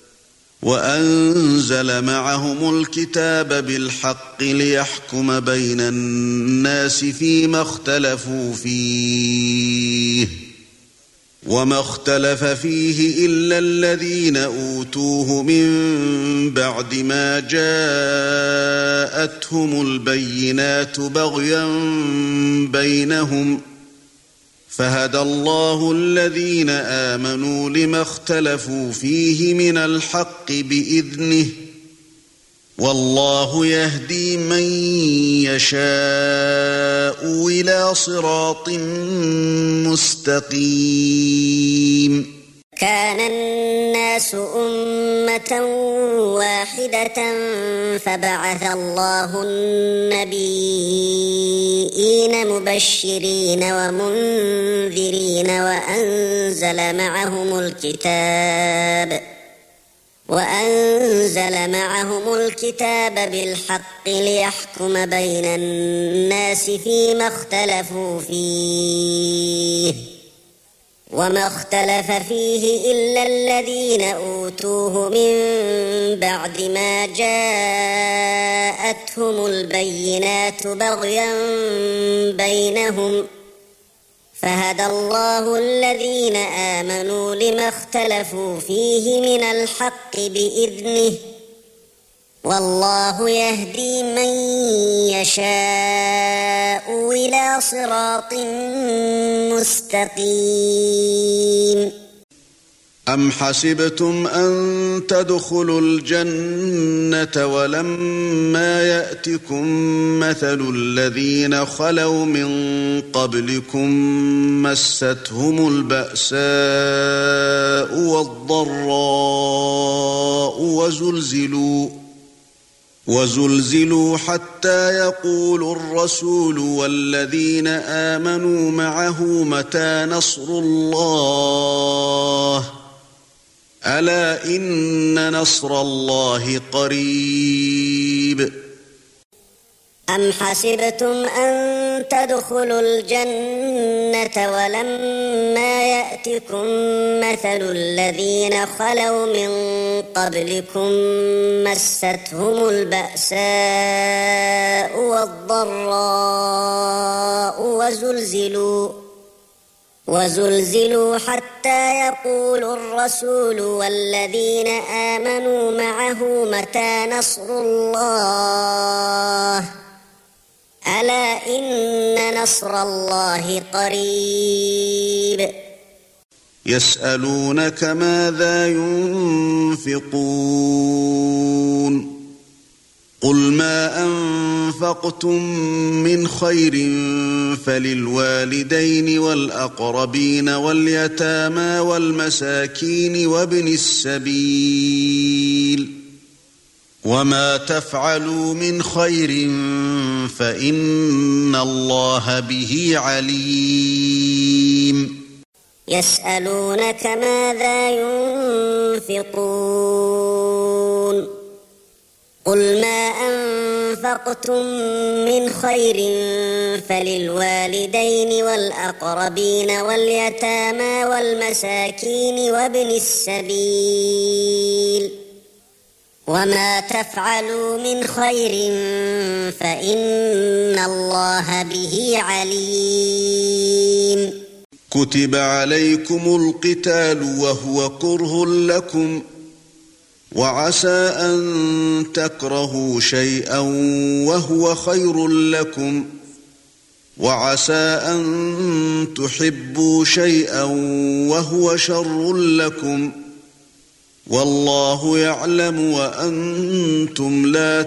وأنزل معهم الكتاب بالحق ليحكم بين الناس فيما اختلفوا فيه وما اختلف فيه إلا الذين أوتوه من بعد ما جاءتهم البينات بغيا بينهم فهدى الله الذين آمنوا لما اختلفوا فيه من الحق بإذنه والله يهدي من يشاء إلى صراط مستقيم. كان الناس أمة واحدة فبعث الله النبيين مبشرين ومنذرين وأنزل معهم الكتاب وأنزل معهم الكتاب بالحق ليحكم بين الناس فيما اختلفوا فيه وما اختلف فيه إلا الذين أوتوه من بعد ما جاءتهم البينات بغيا بينهم فهدى الله الذين آمنوا لما اختلفوا فيه من الحق بإذنه والله يهدي من يشاء إلى صراط مستقيم. أم حسبتم أن تدخلوا الجنة ولما يأتكم مثل الذين خلوا من قبلكم مستهم البأساء والضراء وزلزلوا وزلزلوا حتى يقول الرسول والذين آمنوا معه متى نصر الله ألا إن نصر الله قريب. أم حسبتم أن تدخلوا الجنة ولما يأتكم مثل الذين خلوا من قبلكم مستهم البأساء والضراء وزلزلوا وزلزلوا حتى يقول الرسول والذين آمنوا معه متى نصر الله ألا إن نصر الله قريب. يسألونك ماذا ينفقون قل ما أنفقتم من خير فللوالدين والأقربين واليتامى والمساكين وابن السبيل وما تفعلوا من خير فإن الله به عليم. يسألونك ماذا ينفقون قل ما أنفقتم من خير فللوالدين والأقربين واليتامى والمساكين وابن السبيل وما تفعلوا من خير فإن الله به عليم. كتب عليكم القتال وهو كره لكم وعسى أن تكرهوا شيئا وهو خير لكم وعسى أن تحبوا شيئا وهو شر لكم والله يعلم وأنتم لا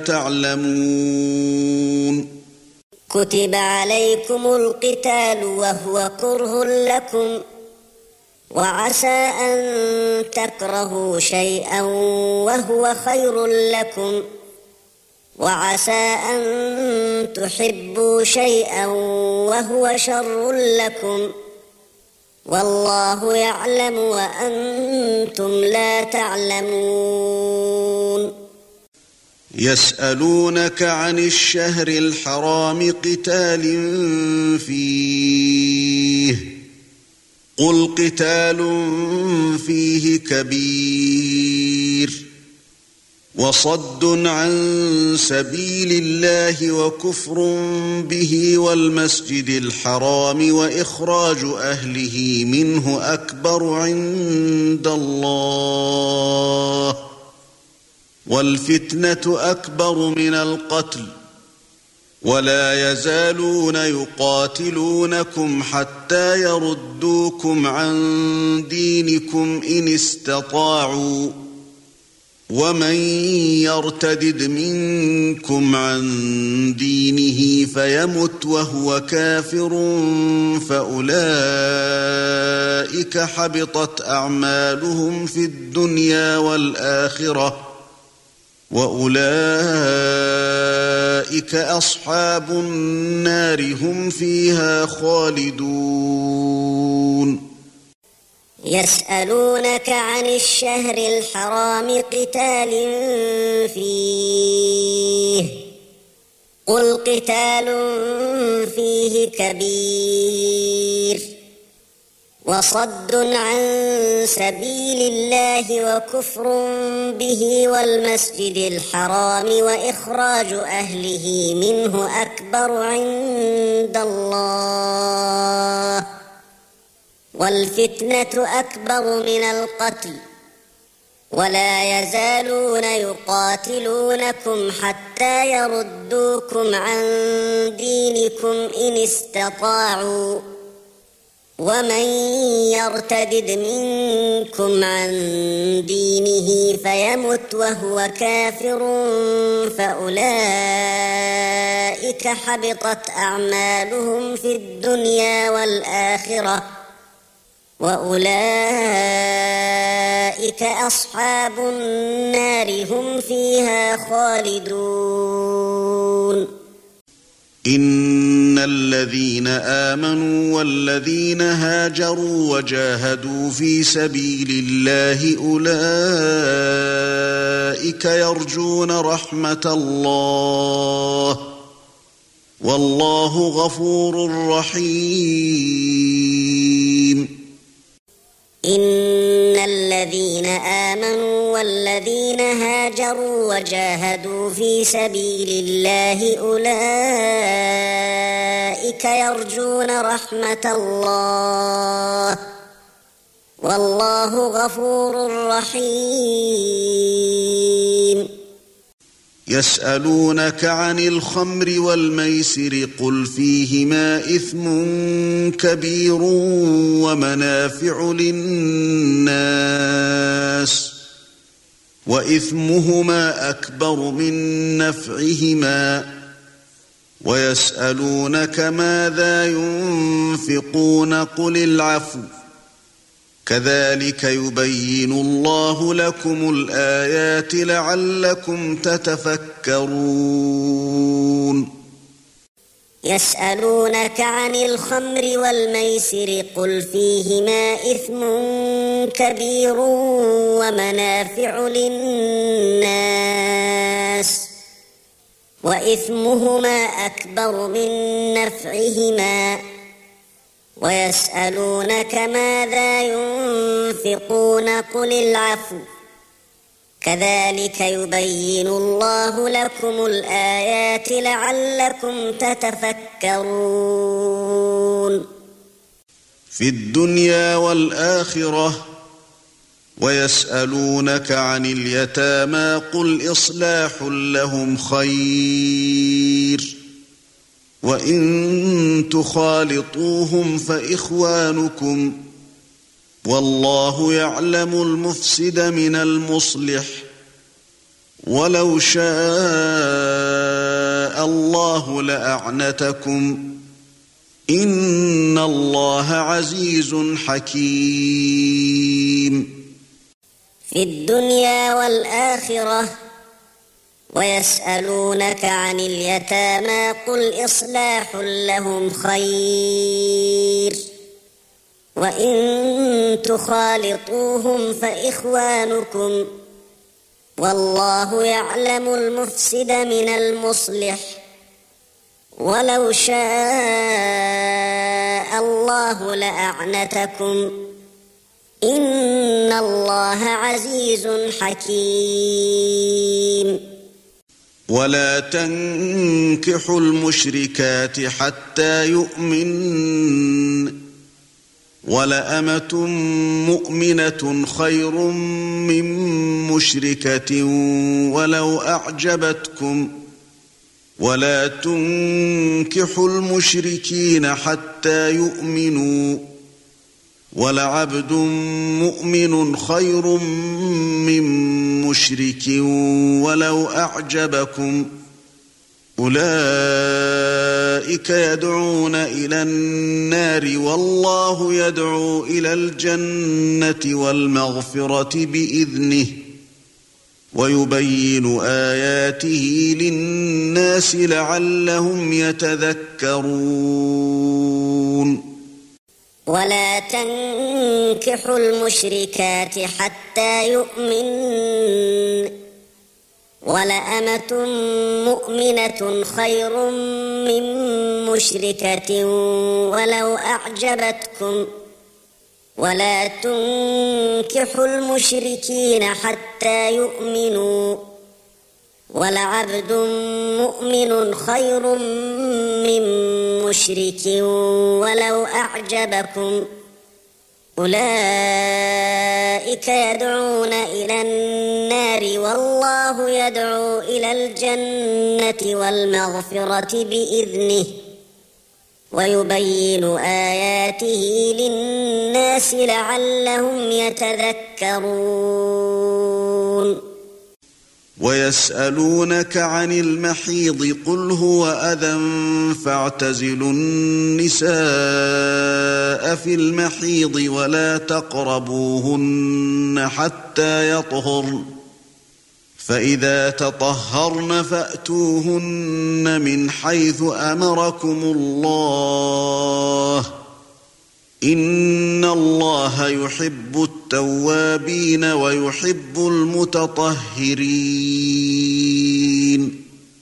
تعلمون. كتب عليكم القتال وهو كره لكم وعسى أن تكرهوا شيئا وهو خير لكم وعسى أن تحبوا شيئا وهو شر لكم والله يعلم وأنتم لا تعلمون. يسألونك عن الشهر الحرام قتال فيه قل قتال فيه كبير وصد عن سبيل الله وكفر به والمسجد الحرام وإخراج أهله منه أكبر عند الله والفتنة أكبر من القتل ولا يزالون يقاتلونكم حتى يردوكم عن دينكم إن استطاعوا ومن يرتدد منكم عن دينه فيمت وهو كافر فأولئك حبطت أعمالهم في الدنيا والآخرة وأولئك أصحاب النار هم فيها خالدون. يسألونك عن الشهر الحرام قتال فيه قل قتال فيه كبير وصد عن سبيل الله وكفر به والمسجد الحرام وإخراج أهله منه أكبر عند الله والفتنة أكبر من القتل ولا يزالون يقاتلونكم حتى يردوكم عن دينكم إن استطاعوا ومن يرتد منكم عن دينه فيمت وهو كافر فأولئك حبطت أعمالهم في الدنيا والآخرة وأولئك أصحاب النار هم فيها خالدون. إن الذين آمنوا والذين هاجروا وجاهدوا في سبيل الله أولئك يرجون رحمة الله والله غفور رحيم. إن الذين آمنوا والذين هاجروا وجاهدوا في سبيل الله أولئك يرجون رحمة الله والله غفور رحيم. يسألونك عن الخمر والميسر قل فيهما إثم كبير ومنافع للناس وإثمهما أكبر من نفعهما ويسألونك ماذا ينفقون قل العفو كذلك يبين الله لكم الآيات لعلكم تتفكرون. يسألونك عن الخمر والميسر قل فيهما إثم كبير ومنافع للناس وإثمهما أكبر من نفعهما ويسألونك ماذا ينفقون قل العفو كذلك يبين الله لكم الآيات لعلكم تتفكرون. في الدنيا والآخرة ويسألونك عن اليتامى قل إصلاح لهم خير وإن تخالطوهم فإخوانكم والله يعلم المفسد من المصلح ولو شاء الله لأعنتكم إن الله عزيز حكيم. في الدنيا والآخرة ويسألونك عن اليتامى قل إصلاح لهم خير وإن تخالطوهم فإخوانكم والله يعلم المفسد من المصلح ولو شاء الله لأعنتكم إن الله عزيز حكيم. ولا تنكحوا المشركات حتى يؤمن ولأمة مؤمنة خير من مشركة ولو أعجبتكم ولا تنكحوا المشركين حتى يؤمنوا ولعبد مؤمن خير من مشرك ولو أعجبكم أولئك يدعون إلى النار والله يدعو إلى الجنة والمغفرة بإذنه ويبين آياته للناس لعلهم يتذكرون. ولا تنكحوا المشركات حتى يؤمن ولأمة مؤمنة خير من مشركة ولو أعجبتكم ولا تنكحوا المشركين حتى يؤمنوا ولعبد مؤمن خير من مشرك ولو أعجبكم أولئك يدعون إلى النار والله يدعو إلى الجنة والمغفرة بإذنه ويبين آياته للناس لعلهم يتذكرون ويسألونك عن المحيض قل هو أذى فاعتزلوا النساء في المحيض ولا تقربوهن حتى يطهرن فإذا تطهرن فأتوهن من حيث أمركم الله إن الله يحب التوابين ويحب المتطهرين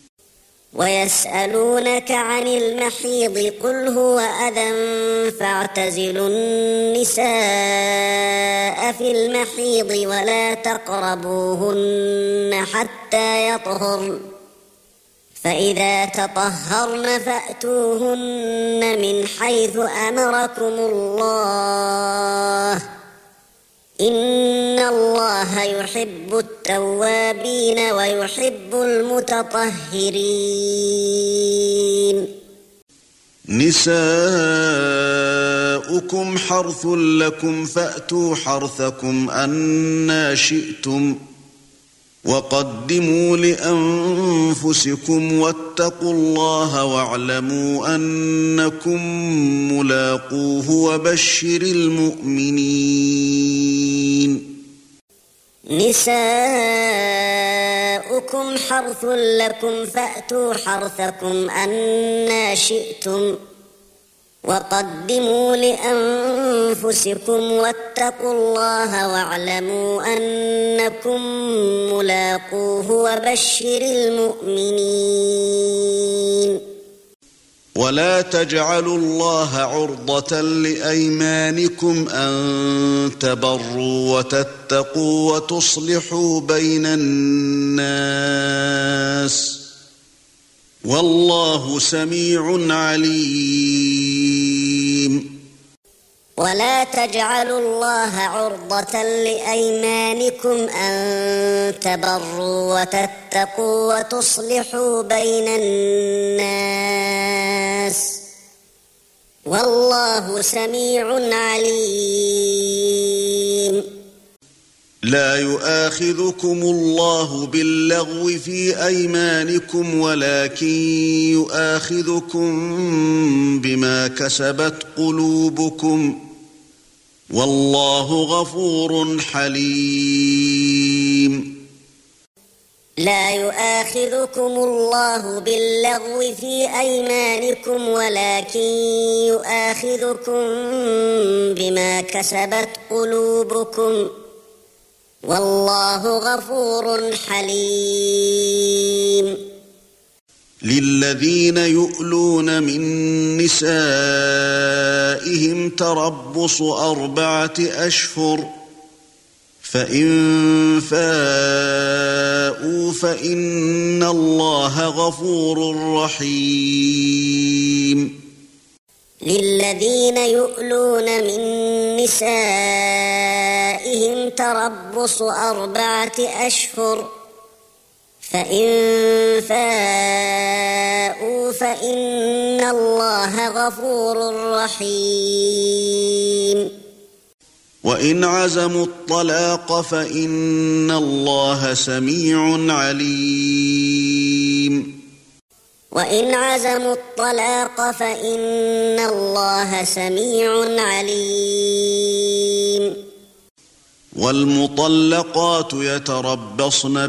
ويسألونك عن المحيض قل هو أذى فاعتزلوا النساء في المحيض ولا تقربوهن حتى يطهرن فإذا تطهرن فأتوهن من حيث أمركم الله إن الله يحب التوابين ويحب المتطهرين نساؤكم حرث لكم فأتوا حرثكم أنى شئتم وقدموا لأنفسكم واتقوا الله واعلموا أنكم ملاقوه وبشر المؤمنين نساؤكم حرث لكم فأتوا حرثكم أنى شئتم وقدموا لأنفسكم واتقوا الله واعلموا أنكم ملاقوه وبشر المؤمنين ولا تجعلوا الله عرضة لأيمانكم أن تبروا وتتقوا وتصلحوا بين الناس والله سميع عليم ولا تجعلوا الله عرضة لأيمانكم أن تبروا وتتقوا وتصلحوا بين الناس والله سميع عليم لا يؤاخذكم الله باللغو في أيمانكم ولكن يؤاخذكم بما كسبت قلوبكم والله غفور حليم لا يؤاخذكم الله باللغو في أيمانكم ولكن يؤاخذكم بما كسبت قلوبكم والله غفور حليم للذين يؤلون من نسائهم تربص أربعة أشهر فإن فاءوا فإن الله غفور رحيم للذين يؤلون من نسائهم تربص أربعة أشهر فإن فاءوا فإن الله غفور رحيم وإن عزموا الطلاق فإن الله سميع عليم وإن عزموا الطلاق فإن الله سميع عليم والمطلقات يتربصن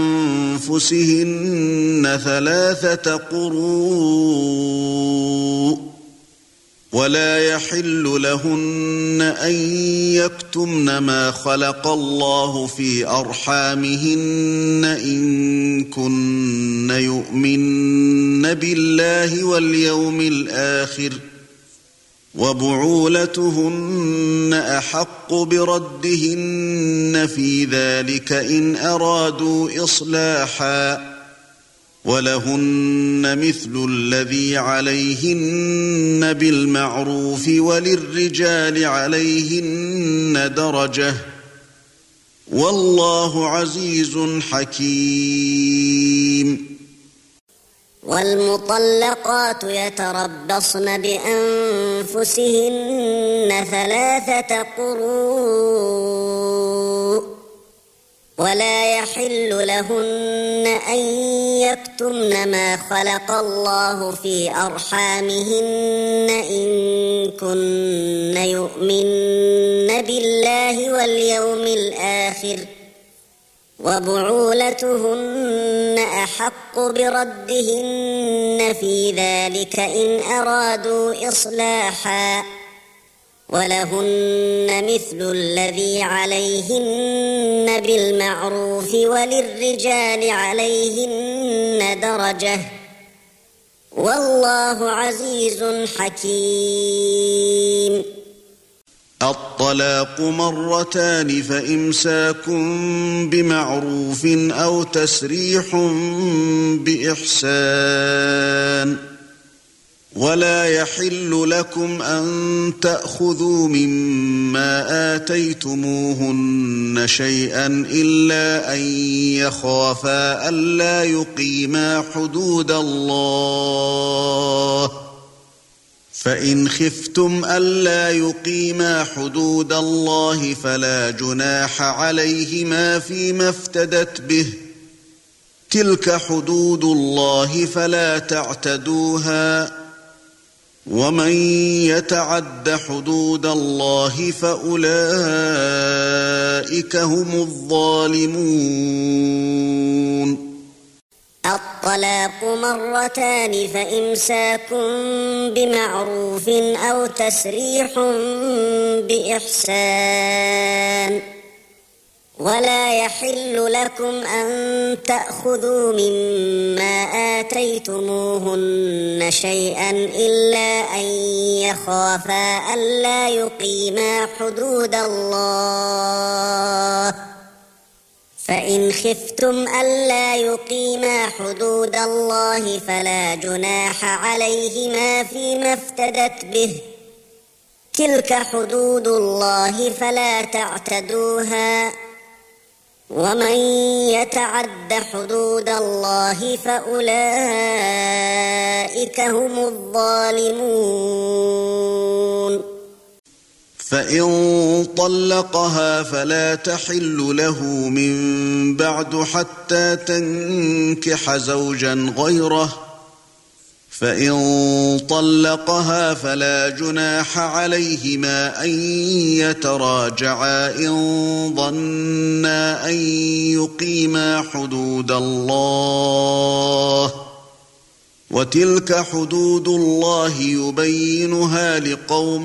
بأنفسهن ثلاثة قروء ولا يحل لهن أن يكتمن ما خلق الله في أرحامهن إن كن يؤمن بالله واليوم الآخر وبعولتهن أحق بردهن في ذلك إن أرادوا إصلاحا ولهن مثل الذي عليهن بالمعروف وللرجال عليهن درجة والله عزيز حكيم. والمطلقات يتربصن بأنفسهن ثلاثة قروء ولا يحل لهن أن يكتمن ما خلق الله في أرحامهن إن كن يؤمن بالله واليوم الآخر وبعولتهن أحق بردهن في ذلك إن أرادوا إصلاحا ولهن مثل الذي عليهن بالمعروف وللرجال عليهن درجة والله عزيز حكيم. الطلاق مرتان فإمساك بمعروف أو تسريح بإحسان ولا يحل لكم أن تأخذوا مما آتيتموهن شيئا إلا أن يخافا ألا يقيما حدود الله فإن خفتم ألا يقيما حدود الله فلا جناح عليهما فيما افتدت به تلك حدود الله فلا تعتدوها ومن يتعد حدود الله فأولئك هم الظالمون. الطلاق مرتان فإمساك بمعروف أو تسريح بإحسان ولا يحل لكم أن تأخذوا مما آتيتموهن شيئا إلا أن يخافا ألا يقيما حدود الله فإن خفتم ألا يقيما حدود الله فلا جناح عليهما فيما افتدت به تلك حدود الله فلا تعتدوها ومن يتعد حدود الله فأولئك هم الظالمون. فإن طلقها فلا تحل له من بعد حتى تنكح زوجا غيره فإن طلقها فلا جناح عليهما أن يتراجعا إن ظنا أن يقيما حدود الله وتلك حدود الله يبينها لقوم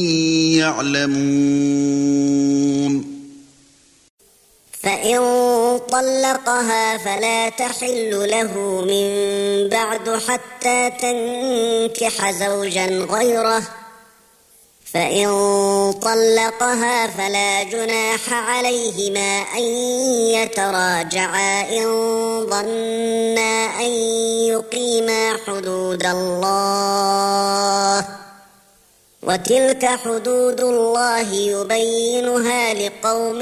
يعلمون. فإن طلقها فلا تحل له من بعد حتى تنكح زوجا غيره فإن طلقها فلا جناح عليهما أن يتراجعا إن ظنا أن يقيما حدود الله وتلك حدود الله يبينها لقوم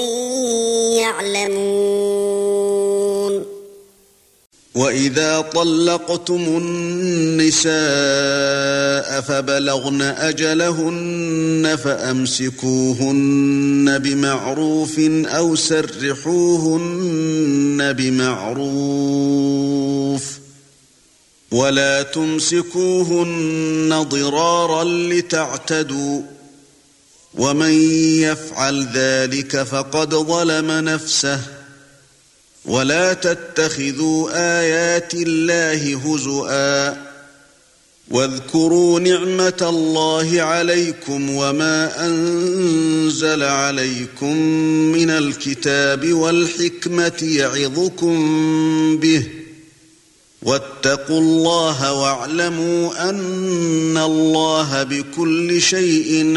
يعلمون. وإذا طلقتم النساء فبلغن أجلهن فأمسكوهن بمعروف أو سرحوهن بمعروف ولا تمسكوهن ضرارا لتعتدوا ومن يفعل ذلك فقد ظلم نفسه ولا تتخذوا آيات الله هزؤا واذكروا نعمة الله عليكم وما أنزل عليكم من الكتاب والحكمة يعظكم به واتقوا الله واعلموا أن الله بكل شيء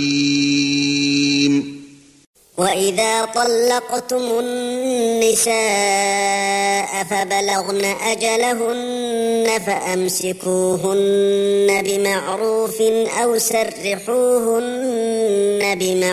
عليم. وإذا طلقتم النساء فبلغن أجلهن فأمسكوهن بمعروف أو سرحوهن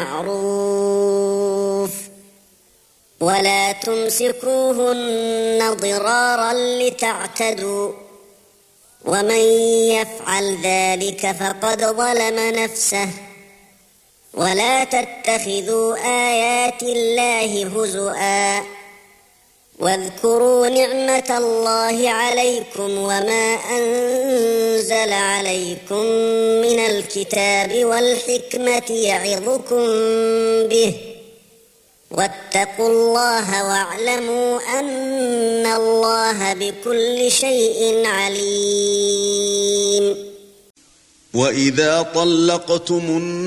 بمعروف ولا تمسكوهن ضرارا لتعتدوا ومن يفعل ذلك فقد ظلم نفسه ولا تتخذوا آيات الله هزؤا واذكروا نعمة الله عليكم وما أنزل عليكم من الكتاب والحكمة يعظكم به واتقوا الله واعلموا أن الله بكل شيء عليم. وإذا طلقتم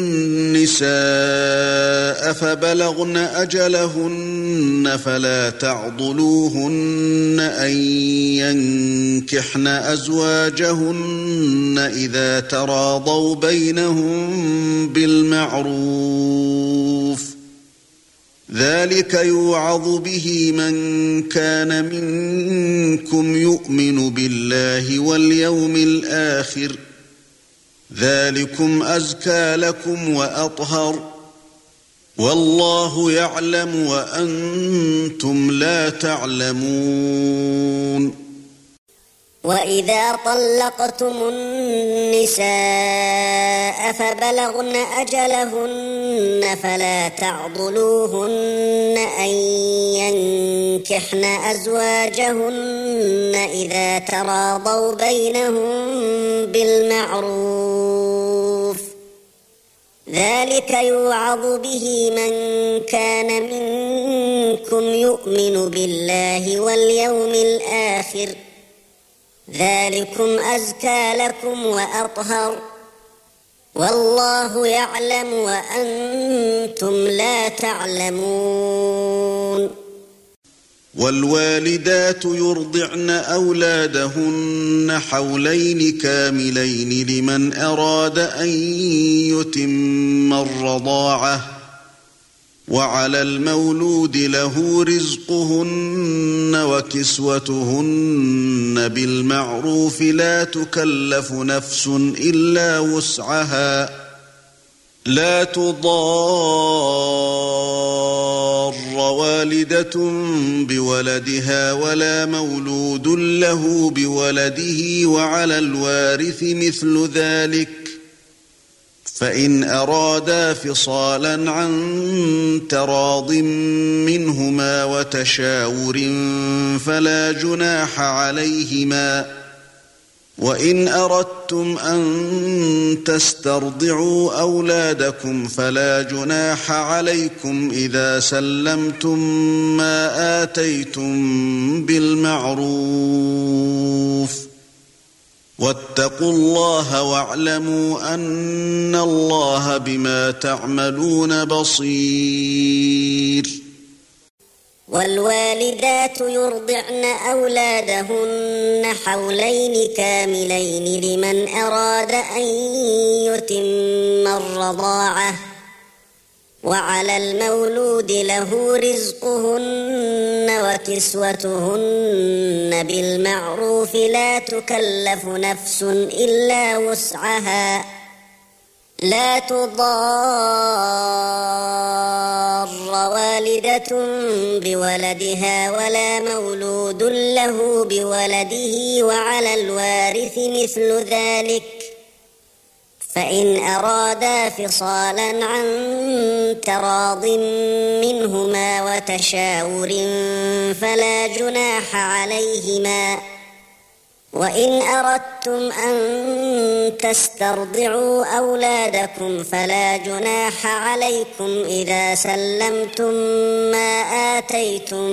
النساء فبلغن أجلهن فلا تعضلوهن أن ينكحن أزواجهن إذا تراضوا بينهم بالمعروف ذلك يوعظ به من كان منكم يؤمن بالله واليوم الآخر ذلكم أزكى لكم وأطهر والله يعلم وأنتم لا تعلمون. وإذا طلقتم النساء فبلغن أجلهن فلا تعضلوهن أن ينكحن أزواجهن إذا تراضوا بينهم بالمعروف ذلك يوعظ به من كان منكم يؤمن بالله واليوم الآخر ذلكم أزكى لكم وأطهر والله يعلم وأنتم لا تعلمون. والوالدات يرضعن أولادهن حولين كاملين لمن أراد أن يتم الرضاعة وعلى المولود له رزقهن وكسوتهن بالمعروف لا تكلف نفس إلا وسعها لا تضار والدة بولدها ولا مولود له بولده وعلى الوارث مثل ذلك فإن أرادا فصالا عن تراض منهما وتشاور فلا جناح عليهما وإن أردتم أن تسترضعوا أولادكم فلا جناح عليكم إذا سلمتم ما آتيتم بالمعروف واتقوا الله واعلموا أن الله بما تعملون بصير. والوالدات يرضعن أولادهن حولين كاملين لمن أراد أن يتم الرضاعة وعلى المولود له رزقهن وكسوتهن بالمعروف لا تكلف نفس إلا وسعها لا تضار والدة بولدها ولا مولود له بولده وعلى الوارث مثل ذلك فإن أرادا فصالا عن تراض منهما وتشاور فلا جناح عليهما وإن أردتم أن تسترضعوا أولادكم فلا جناح عليكم إذا سلمتم ما آتيتم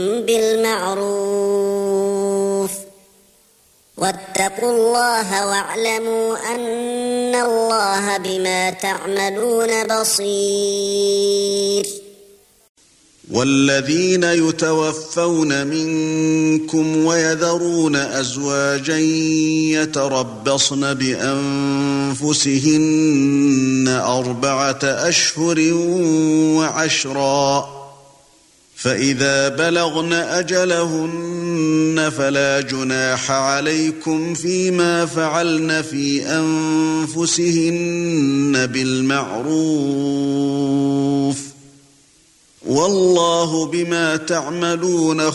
بالمعروف واتقوا الله واعلموا أن الله بما تعملون بصير. والذين يتوفون منكم ويذرون أزواجا يتربصن بأنفسهن أربعة أشهر وعشرا فإذا بلغن أجلهن فلا جناح عليكم فيما فعلن في أنفسهن بالمعروف والله بما تعملون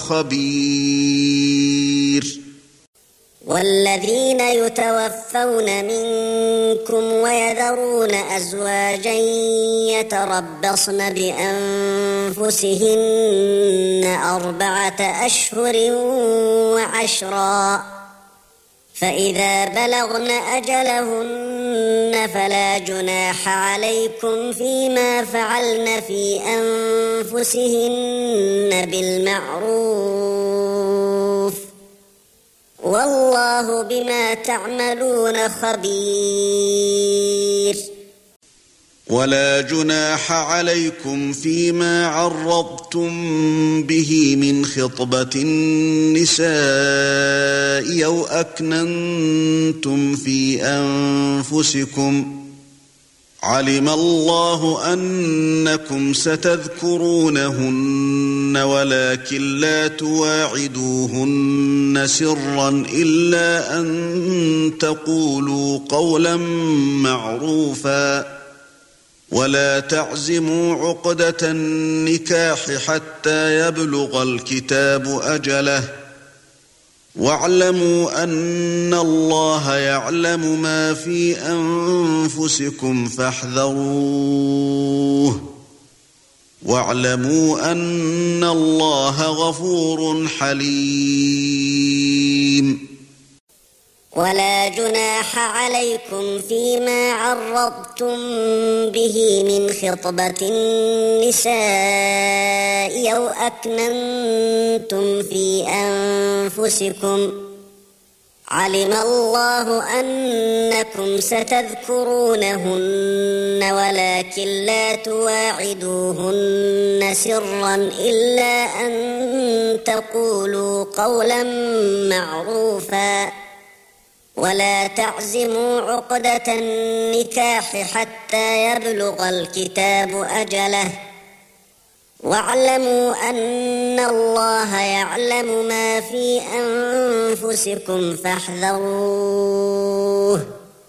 خبير. والذين يتوفون منكم ويذرون أزواجا يتربصن بأنفسهن أربعة أشهر وعشرا فإذا بلغن أجلهن فلا جناح عليكم فيما فعلن في أنفسهن بالمعروف والله بما تعملون خبير. ولا جناح عليكم فيما عرضتم به من خطبة النساء أو أكننتم في أنفسكم علم الله أنكم ستذكرونهن ولكن لا تواعدوهن سرا إلا أن تقولوا قولا معروفا ولا تعزموا عقدة النكاح حتى يبلغ الكتاب أجله واعلموا أن الله يعلم ما في أنفسكم فاحذروه واعلموا أن الله غفور حليم. ولا جناح عليكم فيما عرضتم به من خطبة النساء أو أكننتم في أنفسكم علم الله أنكم ستذكرونهن ولكن لا تواعدوهن سرا إلا أن تقولوا قولا معروفا ولا تعزموا عقدة النكاح حتى يبلغ الكتاب أجله واعلموا أن الله يعلم ما في أنفسكم فاحذروه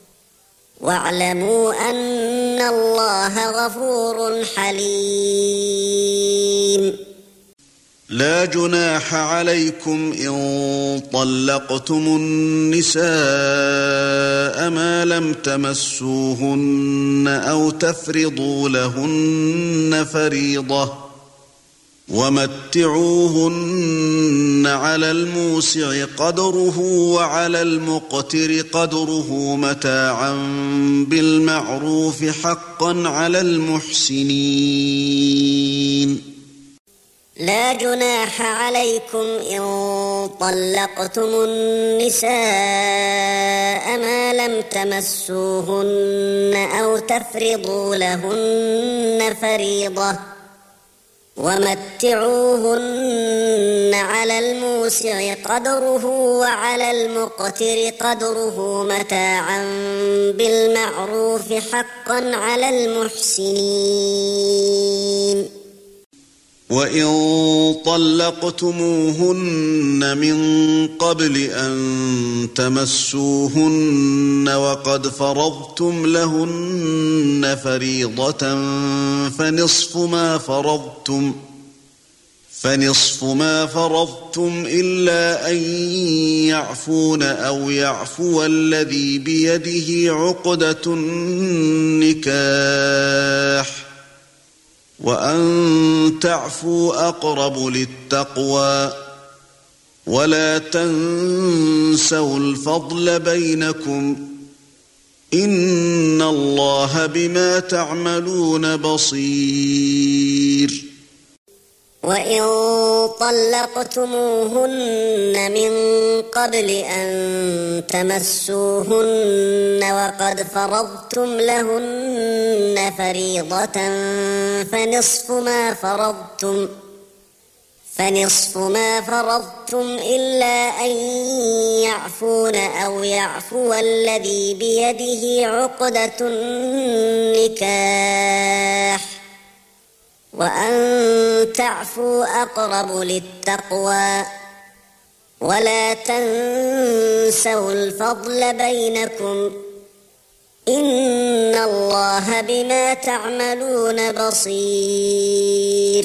واعلموا أن الله غفور حليم. لا جناح عليكم إن طلقتم النساء ما لم تمسوهن أو تفرضوا لهن فريضة ومتعوهن على الموسع قدره وعلى المقتر قدره متاعا بالمعروف حقا على المحسنين. لا جناح عليكم إن طلقتم النساء ما لم تمسوهن أو تفرضوا لهن فريضة ومتعوهن على الموسع قدره وعلى المقتر قدره متاعا بالمعروف حقا على المحسنين. وإن طلقتموهن من قبل أن تمسوهن وقد فرضتم لهن فريضة فنصف ما فرضتم فنصف ما فرضتم إلا أن يعفون أو يعفو الذي بيده عقدة النكاح وأن تعفوا أقرب للتقوى ولا تنسوا الفضل بينكم إن الله بما تعملون بصير. وإن طلقتموهن من قبل أن تمسوهن وقد فرضتم لهن فريضة فنصف ما فرضتم فنصف ما فرضتم إلا أن يعفون أو يعفو الذي بيده عقدة النكاح وأن تعفوا أقرب للتقوى ولا تنسوا الفضل بينكم إن الله بما تعملون بصير.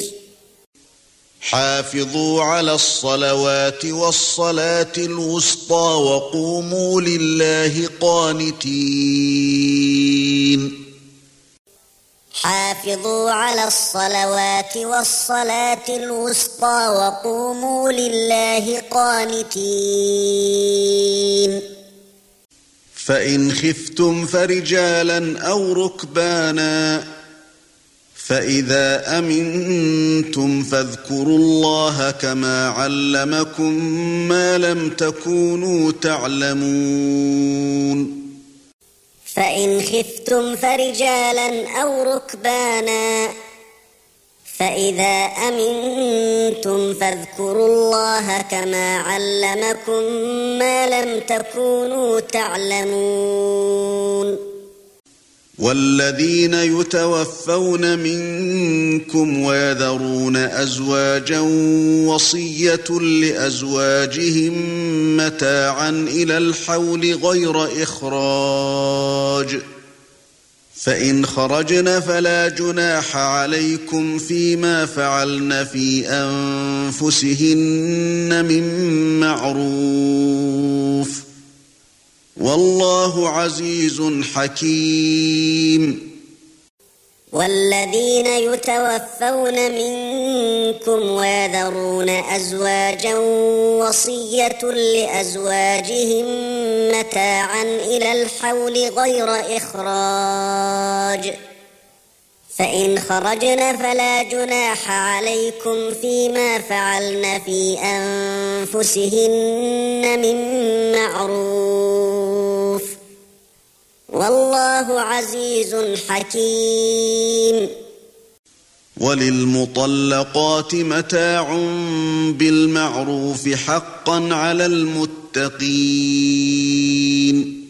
حافظوا على الصلوات والصلاة الوسطى وقوموا لله قانتين. حافظوا على الصلوات والصلاة الوسطى وقوموا لله قانتين. فإن خفتم فرجالا أو ركبانا فإذا أمنتم فاذكروا الله كما علمكم ما لم تكونوا تعلمون. فإن خفتم فرجالا أو ركبانا فإذا أمنتم فاذكروا الله كما علمكم ما لم تكونوا تعلمون. والذين يتوفون منكم ويذرون أزواجا وصية لأزواجهم متاعا إلى الحول غير إخراج فإن خرجن فلا جناح عليكم فيما فعلن في أنفسهن من معروف والله عزيز حكيم. والذين يتوفون منكم ويذرون أزواجا وصية لأزواجهم متاعا إلى الحول غير إخراج فإن خرجن فلا جناح عليكم فيما فعلن في أنفسهن من معروف والله عزيز حكيم. وللمطلقات متاع بالمعروف حقا على المتقين.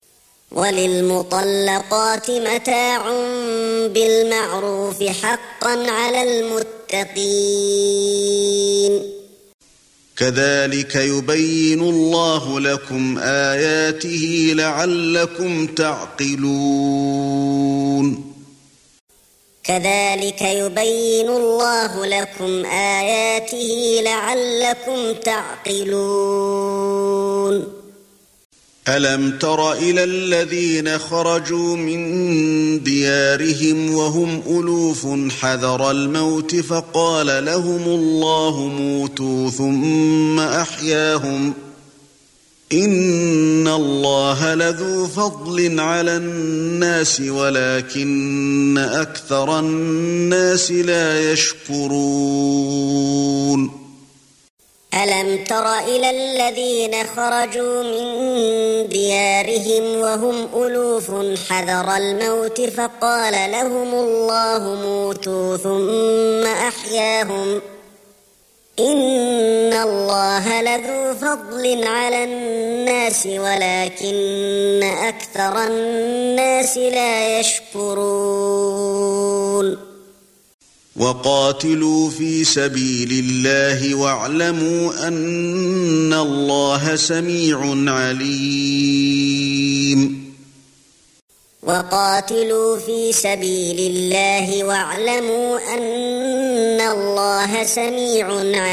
وللمطلقات متاع بالمعروف حقا على المتقين. كذلك يبين الله لكم آياته لعلكم تعقلون. كذلك يبين الله لكم آياته لعلكم تعقلون. ألم تر إلى الذين خرجوا من ديارهم وهم ألوف حذر الموت فقال لهم الله موتوا ثم أحياهم إن الله لذو فضل على الناس ولكن أكثر الناس لا يشكرون. ألم تر إلى الذين خرجوا من ديارهم وهم ألوف حذر الموت فقال لهم الله موتوا ثم أحياهم إن الله لذو فضل على الناس ولكن أكثر الناس لا يشكرون. وقاتلوا في سبيل الله واعلموا أن الله سميع عليم. وقاتلوا في سبيل الله واعلموا أن الله سميع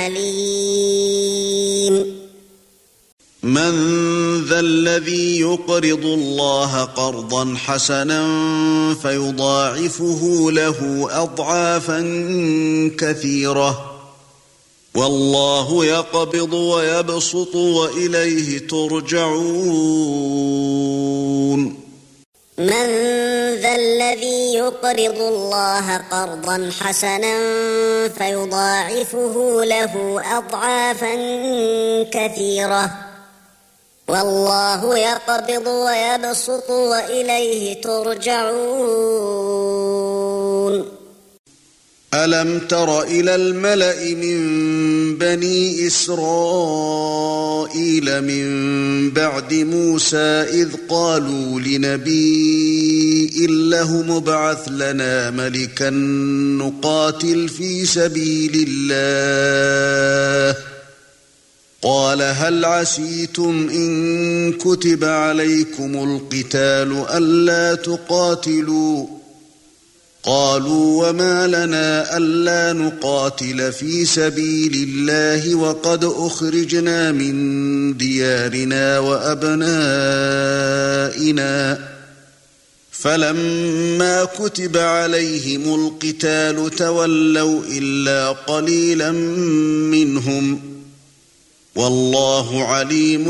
عليم. من ذا الذي يقرض الله قرضا حسنا فيضاعفه له أضعافا كثيرة والله يقبض ويبسط وإليه ترجعون. من ذا الذي يقرض الله قرضا حسنا فيضاعفه له أضعافا كثيرة والله يقبض ويبسط وإليه ترجعون. ألم تر إلى الملأ من بني إسرائيل من بعد موسى إذ قالوا لنبي له مبعث لنا ملكا نقاتل في سبيل الله قال هل عسيتم إن كتب عليكم القتال ألا تقاتلوا قالوا وما لنا ألا نقاتل في سبيل الله وقد أخرجنا من ديارنا وأبنائنا فلما كتب عليهم القتال تولوا إلا قليلا منهم والله عليم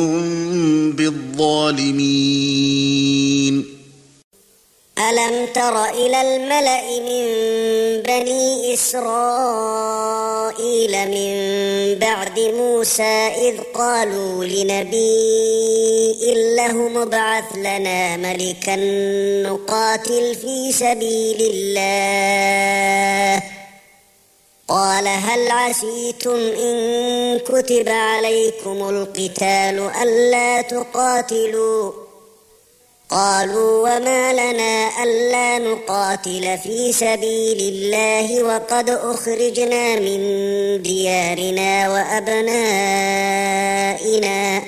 بالظالمين ألم تر إلى الملأ من بني إسرائيل من بعد موسى إذ قالوا لنبي له مبعث لنا ملكا نقاتل في سبيل الله قال هل عسيتم إن كتب عليكم القتال ألا تقاتلوا قالوا وما لنا ألا نقاتل في سبيل الله وقد أخرجنا من ديارنا وأبنائنا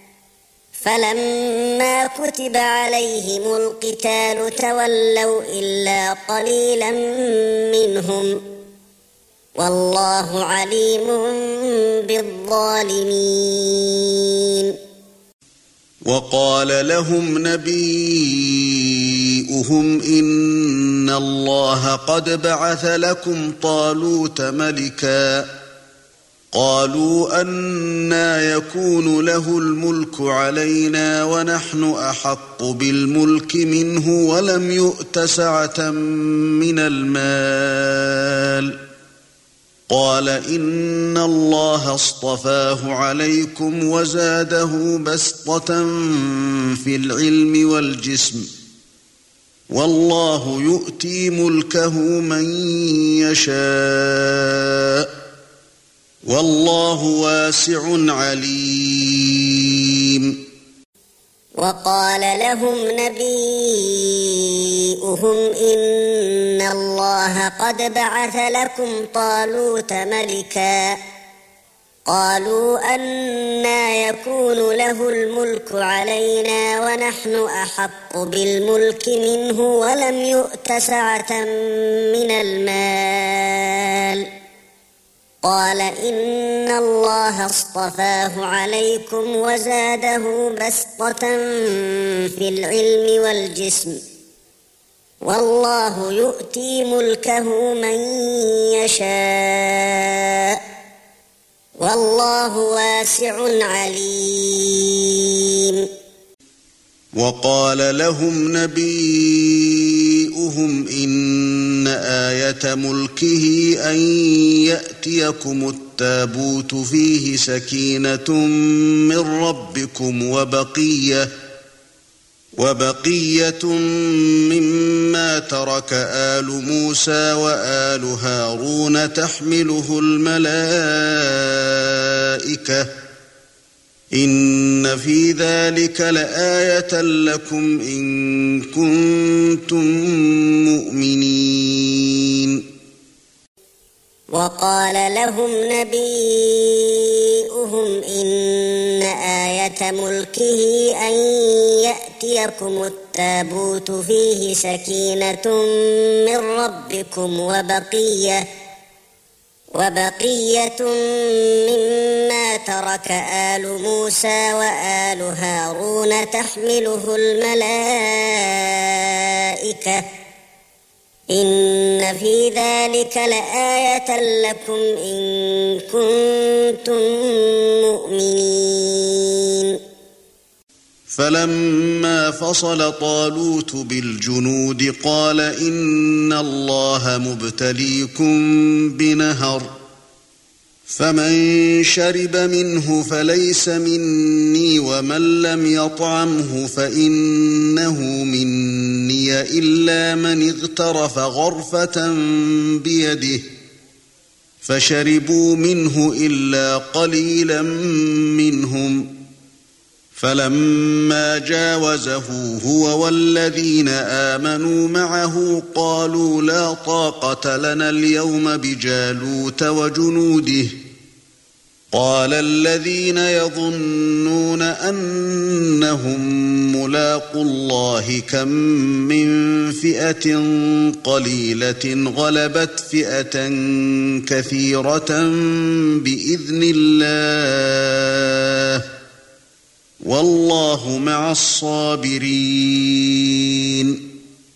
فلما كتب عليهم القتال تولوا إلا قليلا منهم والله عليم بالظالمين وقال لهم نبيؤهم إن الله قد بعث لكم طالوت ملكا قالوا أنى يكون له الملك علينا ونحن أحق بالملك منه ولم يؤت سعة من المال قال إن الله اصطفاه عليكم وزاده بسطة في العلم والجسم والله يؤتي ملكه من يشاء والله واسع عليم وقال لهم نبيؤهم إن الله قد بعث لكم طالوت ملكا قالوا أنى يكون له الملك علينا ونحن أحق بالملك منه ولم يؤت سعة من المال قال إن الله اصطفاه عليكم وزاده بسطة في العلم والجسم والله يؤتي ملكه من يشاء والله واسع عليم وقال لهم نبيؤهم إن آية ملكه أن يأتيكم التابوت فيه سكينة من ربكم وبقية وبقية مما ترك آل موسى وآل هارون تحمله الملائكة إن في ذلك لآية لكم إن كنتم مؤمنين وقال لهم نبيؤهم إن آية ملكه أن يأتيكم التابوت فيه سكينة من ربكم وبقية وبقية مما ترك آل موسى وآل هارون تحمله الملائكة إن في ذلك لآية لكم إن كنتم مؤمنين فلما فصل طالوت بالجنود قال إن الله مبتليكم بنهر فمن شرب منه فليس مني ومن لم يطعمه فإنه مني إلا من اغترف غرفة بيده فشربوا منه إلا قليلا منهم فلما جاوزه هو والذين آمنوا معه قالوا لا طاقة لنا اليوم بجالوت وجنوده قال الذين يظنون أنهم ملاقو الله كم من فئة قليلة غلبت فئة كثيرة بإذن الله والله مع الصابرين.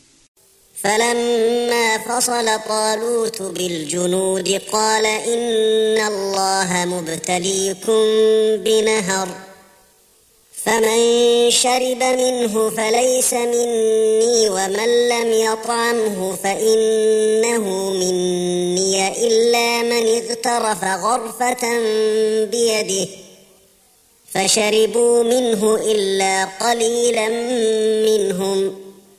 فلما فصل طالوت بالجنود قال إن الله مبتليكم بنهر فمن شرب منه فليس مني ومن لم يطعمه فإنه مني إلا من اغترف غرفة بيده فشربوا منه إلا قليلا منهم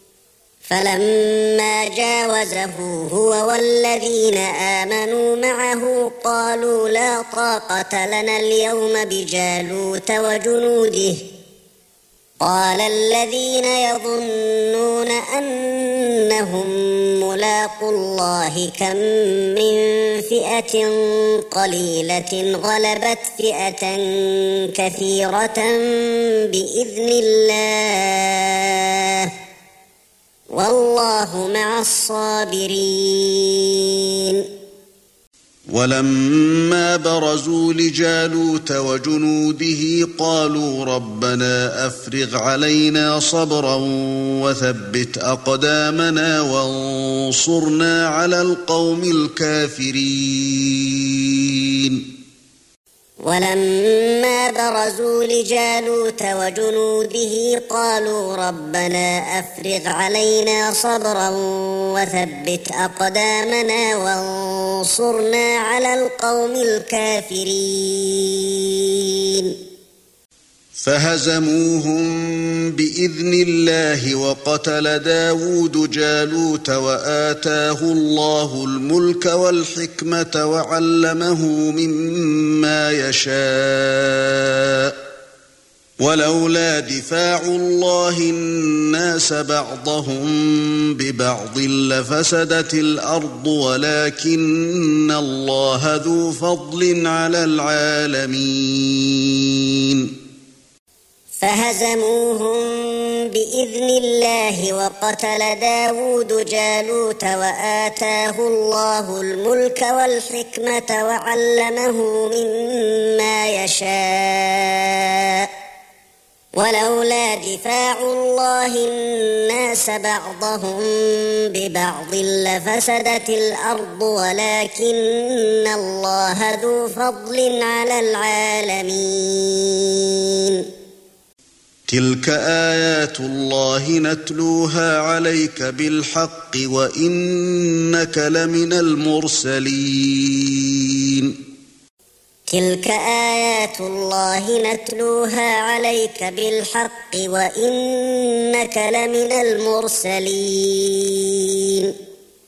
فلما جاوزه هو والذين آمنوا معه قالوا لا طاقة لنا اليوم بجالوت وجنوده قال الذين يظنون أنهم ملاقو الله كم من فئة قليلة غلبت فئة كثيرة بإذن الله والله مع الصابرين. ولما برزوا لجالوت وجنوده قالوا ربنا أفرغ علينا صبرا وثبت أقدامنا وانصرنا على القوم الكافرين. ولما برزوا لجالوت وجنوده قالوا ربنا أفرغ علينا صبرا وثبت أقدامنا وانصرنا على القوم الكافرين. فهزموهم بإذن الله وقتل داود جالوت وآتاه الله الملك والحكمة وعلمه مما يشاء ولولا دفاع الله الناس بعضهم ببعض لفسدت الأرض ولكن الله ذو فضل على العالمين. فهزموهم بإذن الله وقتل داود جالوت وآتاه الله الملك والحكمة وعلمه مما يشاء ولولا دفاع الله الناس بعضهم ببعض لفسدت الأرض ولكن الله ذو فضل على العالمين. تلك آيات الله نتلوها عليك بالحق وإنك لمن المرسلين. تلك آيات الله نتلوها عليك بالحق وإنك لمن المرسلين.